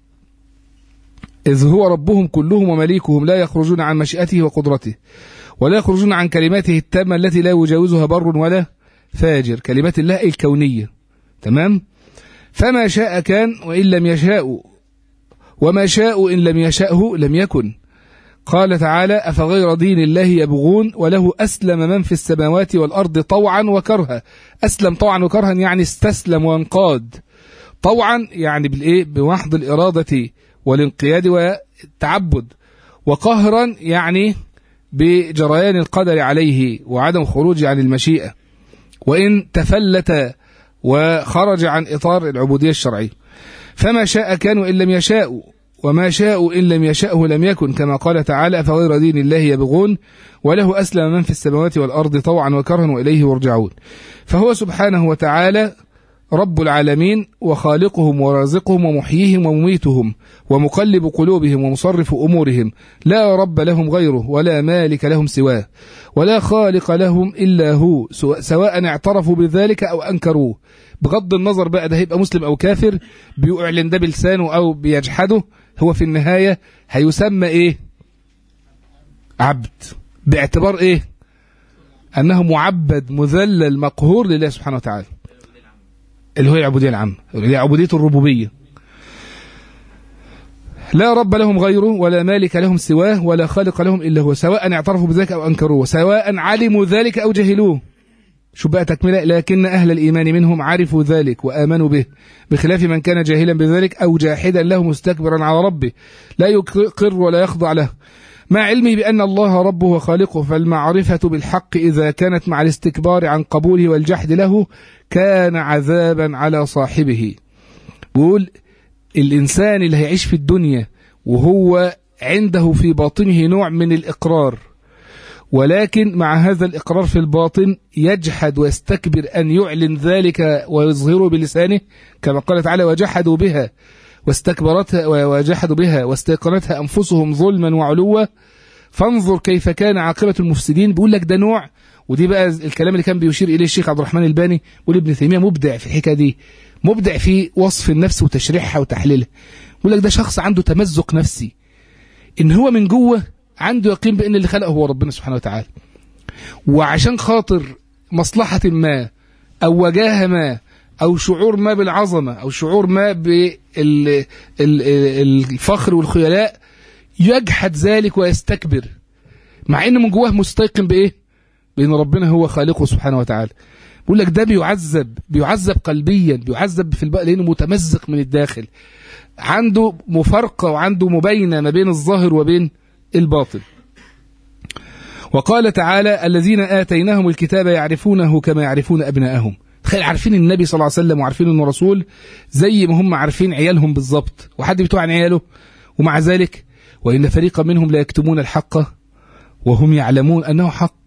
إذ هو ربهم كلهم ومليكهم لا يخرجون عن مشيئته وقدرته، ولا يخرجون عن كلماته التامة التي لا يجاوزها بر ولا فاجر، كلمات الله الكونية. تمام؟ فما شاء كان وإن لم يشاء، وما شاء إن لم يشاءه لم يكن. قال تعالى: أفغير دين الله يبغون وله أسلم من في السماوات والأرض طوعا وكرها. أسلم طوعا وكرها يعني استسلم وانقاد. طوعا يعني بالإيه؟ بوحد الإرادة والانقياد والتعبد. وقهرا يعني بجريان القدر عليه وعدم خروجه عن المشيئة، وإن تفلت وخرج عن إطار العبودية الشرعية. فما شاء كان وإن لم يشاء، وما شاء إن لم يشاءه لم يكن، كما قال تعالى: فغير دين الله يبغون وله أسلم من في السماوات والأرض طوعا وكرها وإليه يرجعون. فهو سبحانه وتعالى رب العالمين وخالقهم ورازقهم ومحييهم ومميتهم ومقلب قلوبهم ومصرف أمورهم، لا رب لهم غيره ولا مالك لهم سواه ولا خالق لهم إلا هو، سواء اعترفوا بذلك أو أنكروه. بغض النظر بقى ده هيبقى مسلم أو كافر، بيعلن ده بلسانه أو بيجحده، هو في النهاية هيسمى إيه؟ عبد. باعتبار إيه؟ أنه معبد مذلل مقهور لله سبحانه وتعالى، اللي هو العبودية العامة، اللي هي عبودية الربوبية. لا رب لهم غيره ولا مالك لهم سواه ولا خالق لهم إلا هو، سواء اعترفوا بذلك أو أنكروه، سواء علموا ذلك أو جهلوه. شو بقى تكملة: لكن أهل الإيمان منهم عرفوا ذلك وآمنوا به، بخلاف من كان جاهلا بذلك أو جاحدا له مستكبرا على ربه لا يقر ولا يخضع له، مع علمه بأن الله ربه وخالقه. فالمعرفة بالحق إذا كانت مع الاستكبار عن قبوله والجحد له كان عذابا على صاحبه. بقول الإنسان اللي هيعيش في الدنيا وهو عنده في باطنه نوع من الإقرار، ولكن مع هذا الإقرار في الباطن يجحد ويستكبر أن يعلن ذلك ويظهره بلسانه، كما قال تعالى: وجحدوا بها واستكبرتها وجحدوا بها واستيقنتها أنفسهم ظلما وعلوا فانظر كيف كان عاقبة المفسدين. بيقول لك ده نوع، ودي بقى الكلام اللي كان بيشير إليه الشيخ عبد الرحمن الباني، بيقول ابن تيمية مبدع في الحكاية دي، مبدع في وصف النفس وتشريحها وتحليلها. بيقول لك ده شخص عنده تمزق نفسي، إن هو من جوه عنده يقين بأن اللي خلقه هو ربنا سبحانه وتعالى، وعشان خاطر مصلحة ما أو وجاهة ما أو شعور ما بالعظمة أو شعور ما بالفخر والخيلاء يجحد ذلك ويستكبر، مع إنه من جواه مستيقن بإيه؟ بأن ربنا هو خالقه سبحانه وتعالى. بيقول لك ده بيعذب قلبيا، بيعذب في البقى لأنه متمزق من الداخل، عنده مفارقة وعنده مباينة ما بين الظاهر وبين الباطن. وقال تعالى: الذين آتيناهم الكتاب يعرفونه كما يعرفون أبناءهم. تخيل، عارفين النبي صلى الله عليه وسلم وعارفين انه رسول زي ما هم عارفين عيالهم بالظبط، وحد بيتوع عن عياله، ومع ذلك وإن فريقا منهم لا يكتمون الحق وهم يعلمون أنه حق.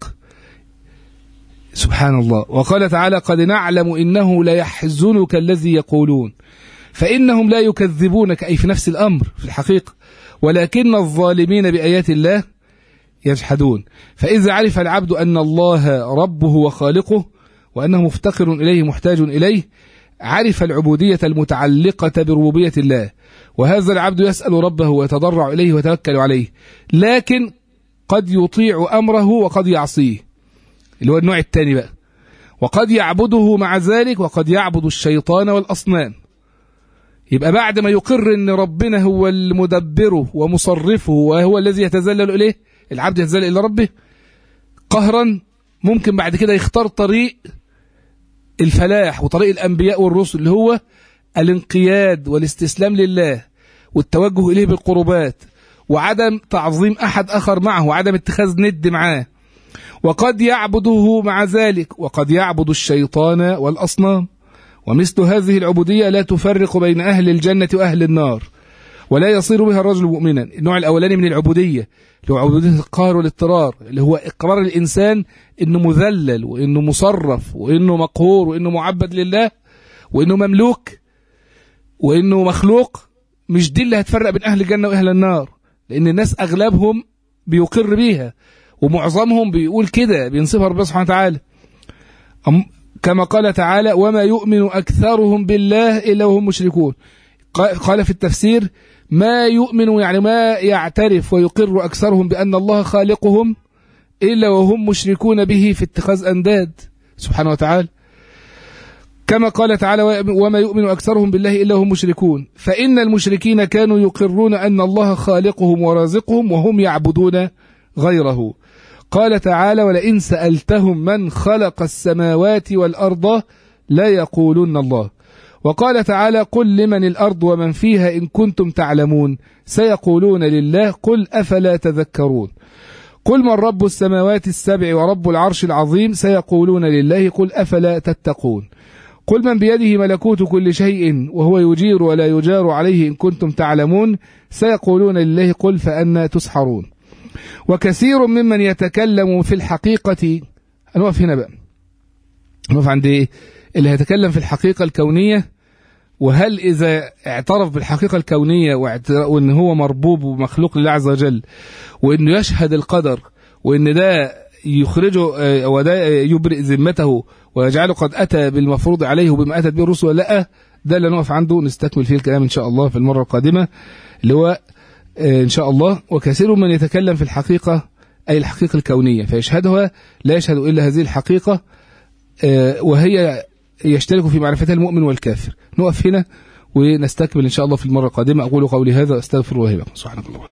سبحان الله. وقال تعالى: قد نعلم إنه لا يحزنك الذي يقولون فإنهم لا يكذبونك، أي في نفس الأمر في الحقيقة، ولكن الظالمين بآيات الله يجحدون. فإذا عرف العبد أن الله ربه وخالقه وأنه مفتقر إليه محتاج إليه، عرف العبودية المتعلقة بربوبية الله، وهذا العبد يسأل ربه ويتضرع إليه ويتوكل عليه، لكن قد يطيع أمره وقد يعصيه، اللي هو النوع الثاني بقى، وقد يعبده مع ذلك وقد يعبد الشيطان والأصنام. يبقى بعد ما يقر أن ربنا هو المدبره ومصرفه وهو الذي يتذلل إليه، العبد يتذلل إلى ربه قهرا، ممكن بعد كده يختار طريق الفلاح وطريق الأنبياء والرسل، اللي هو الانقياد والاستسلام لله والتوجه إليه بالقربات وعدم تعظيم أحد آخر معه وعدم اتخاذ ند معاه. وقد يعبده مع ذلك وقد يعبد الشيطان والأصنام. ومثل هذه العبودية لا تفرق بين أهل الجنة وأهل النار، ولا يصير بها الرجل مؤمنا. النوع الأولاني من العبودية اللي هو عبودية القهر والاضطرار، اللي هو إقرار الإنسان إنه مذلل وإنه مصرف وإنه مقهور وإنه معبد لله وإنه مملوك وإنه مخلوق. مش دي اللي هتفرق بين أهل الجنة وأهل النار، لأن الناس أغلبهم بيقر بيها ومعظمهم بيقول كده، بينصفها ربنا سبحانه وتعالى، كما قال تعالى: وما يؤمن أكثرهم بالله إلا وهم مشركون. قال في التفسير: ما يؤمن يعني ما يعترف ويقر أكثرهم بأن الله خالقهم إلا وهم مشركون به في اتخاذ أنداد سبحانه وتعالى. كما قال تعالى: وما يؤمن أكثرهم بالله إلا هم مشركون. فإن المشركين كانوا يقرون أن الله خالقهم ورازقهم وهم يعبدون غيره. قال تعالى: ولئن سألتهم من خلق السماوات والأرض لا يقولون الله. وقال تعالى: قل لمن الأرض ومن فيها إن كنتم تعلمون سيقولون لله قل أفلا تذكرون. قل من رب السماوات السبع ورب العرش العظيم سيقولون لله قل أفلا تتقون. قل من بيده ملكوت كل شيء وهو يجير ولا يجار عليه إن كنتم تعلمون سيقولون لله قل فأنى تسحرون. وكثير ممن يتكلم في الحقيقة، هنقف هنا بقى، هنقف عند إيه؟ اللي هيتكلم في الحقيقة الكونية، وهل إذا اعترف بالحقيقة الكونية وإن هو مربوب ومخلوق لله عز وجل وإنه يشهد القدر وإن ده يخرجه وده يبرئ ذمته ويجعله قد أتى بالمفروض عليه وبما أتت به الرسل ولا لا، ده اللي نقف عنده نستكمل فيه الكلام إن شاء الله في المرة القادمة، اللي هو إن شاء الله. وكثير من يتكلم في الحقيقة أي الحقيقة الكونية فيشهدها لا يشهد إلا هذه الحقيقة، وهي يشترك في معرفتها المؤمن والكافر. نقف هنا ونستكمل إن شاء الله في المرة القادمة. أقول قولي هذا أستغفر الله لكم. سبحانك اللهم.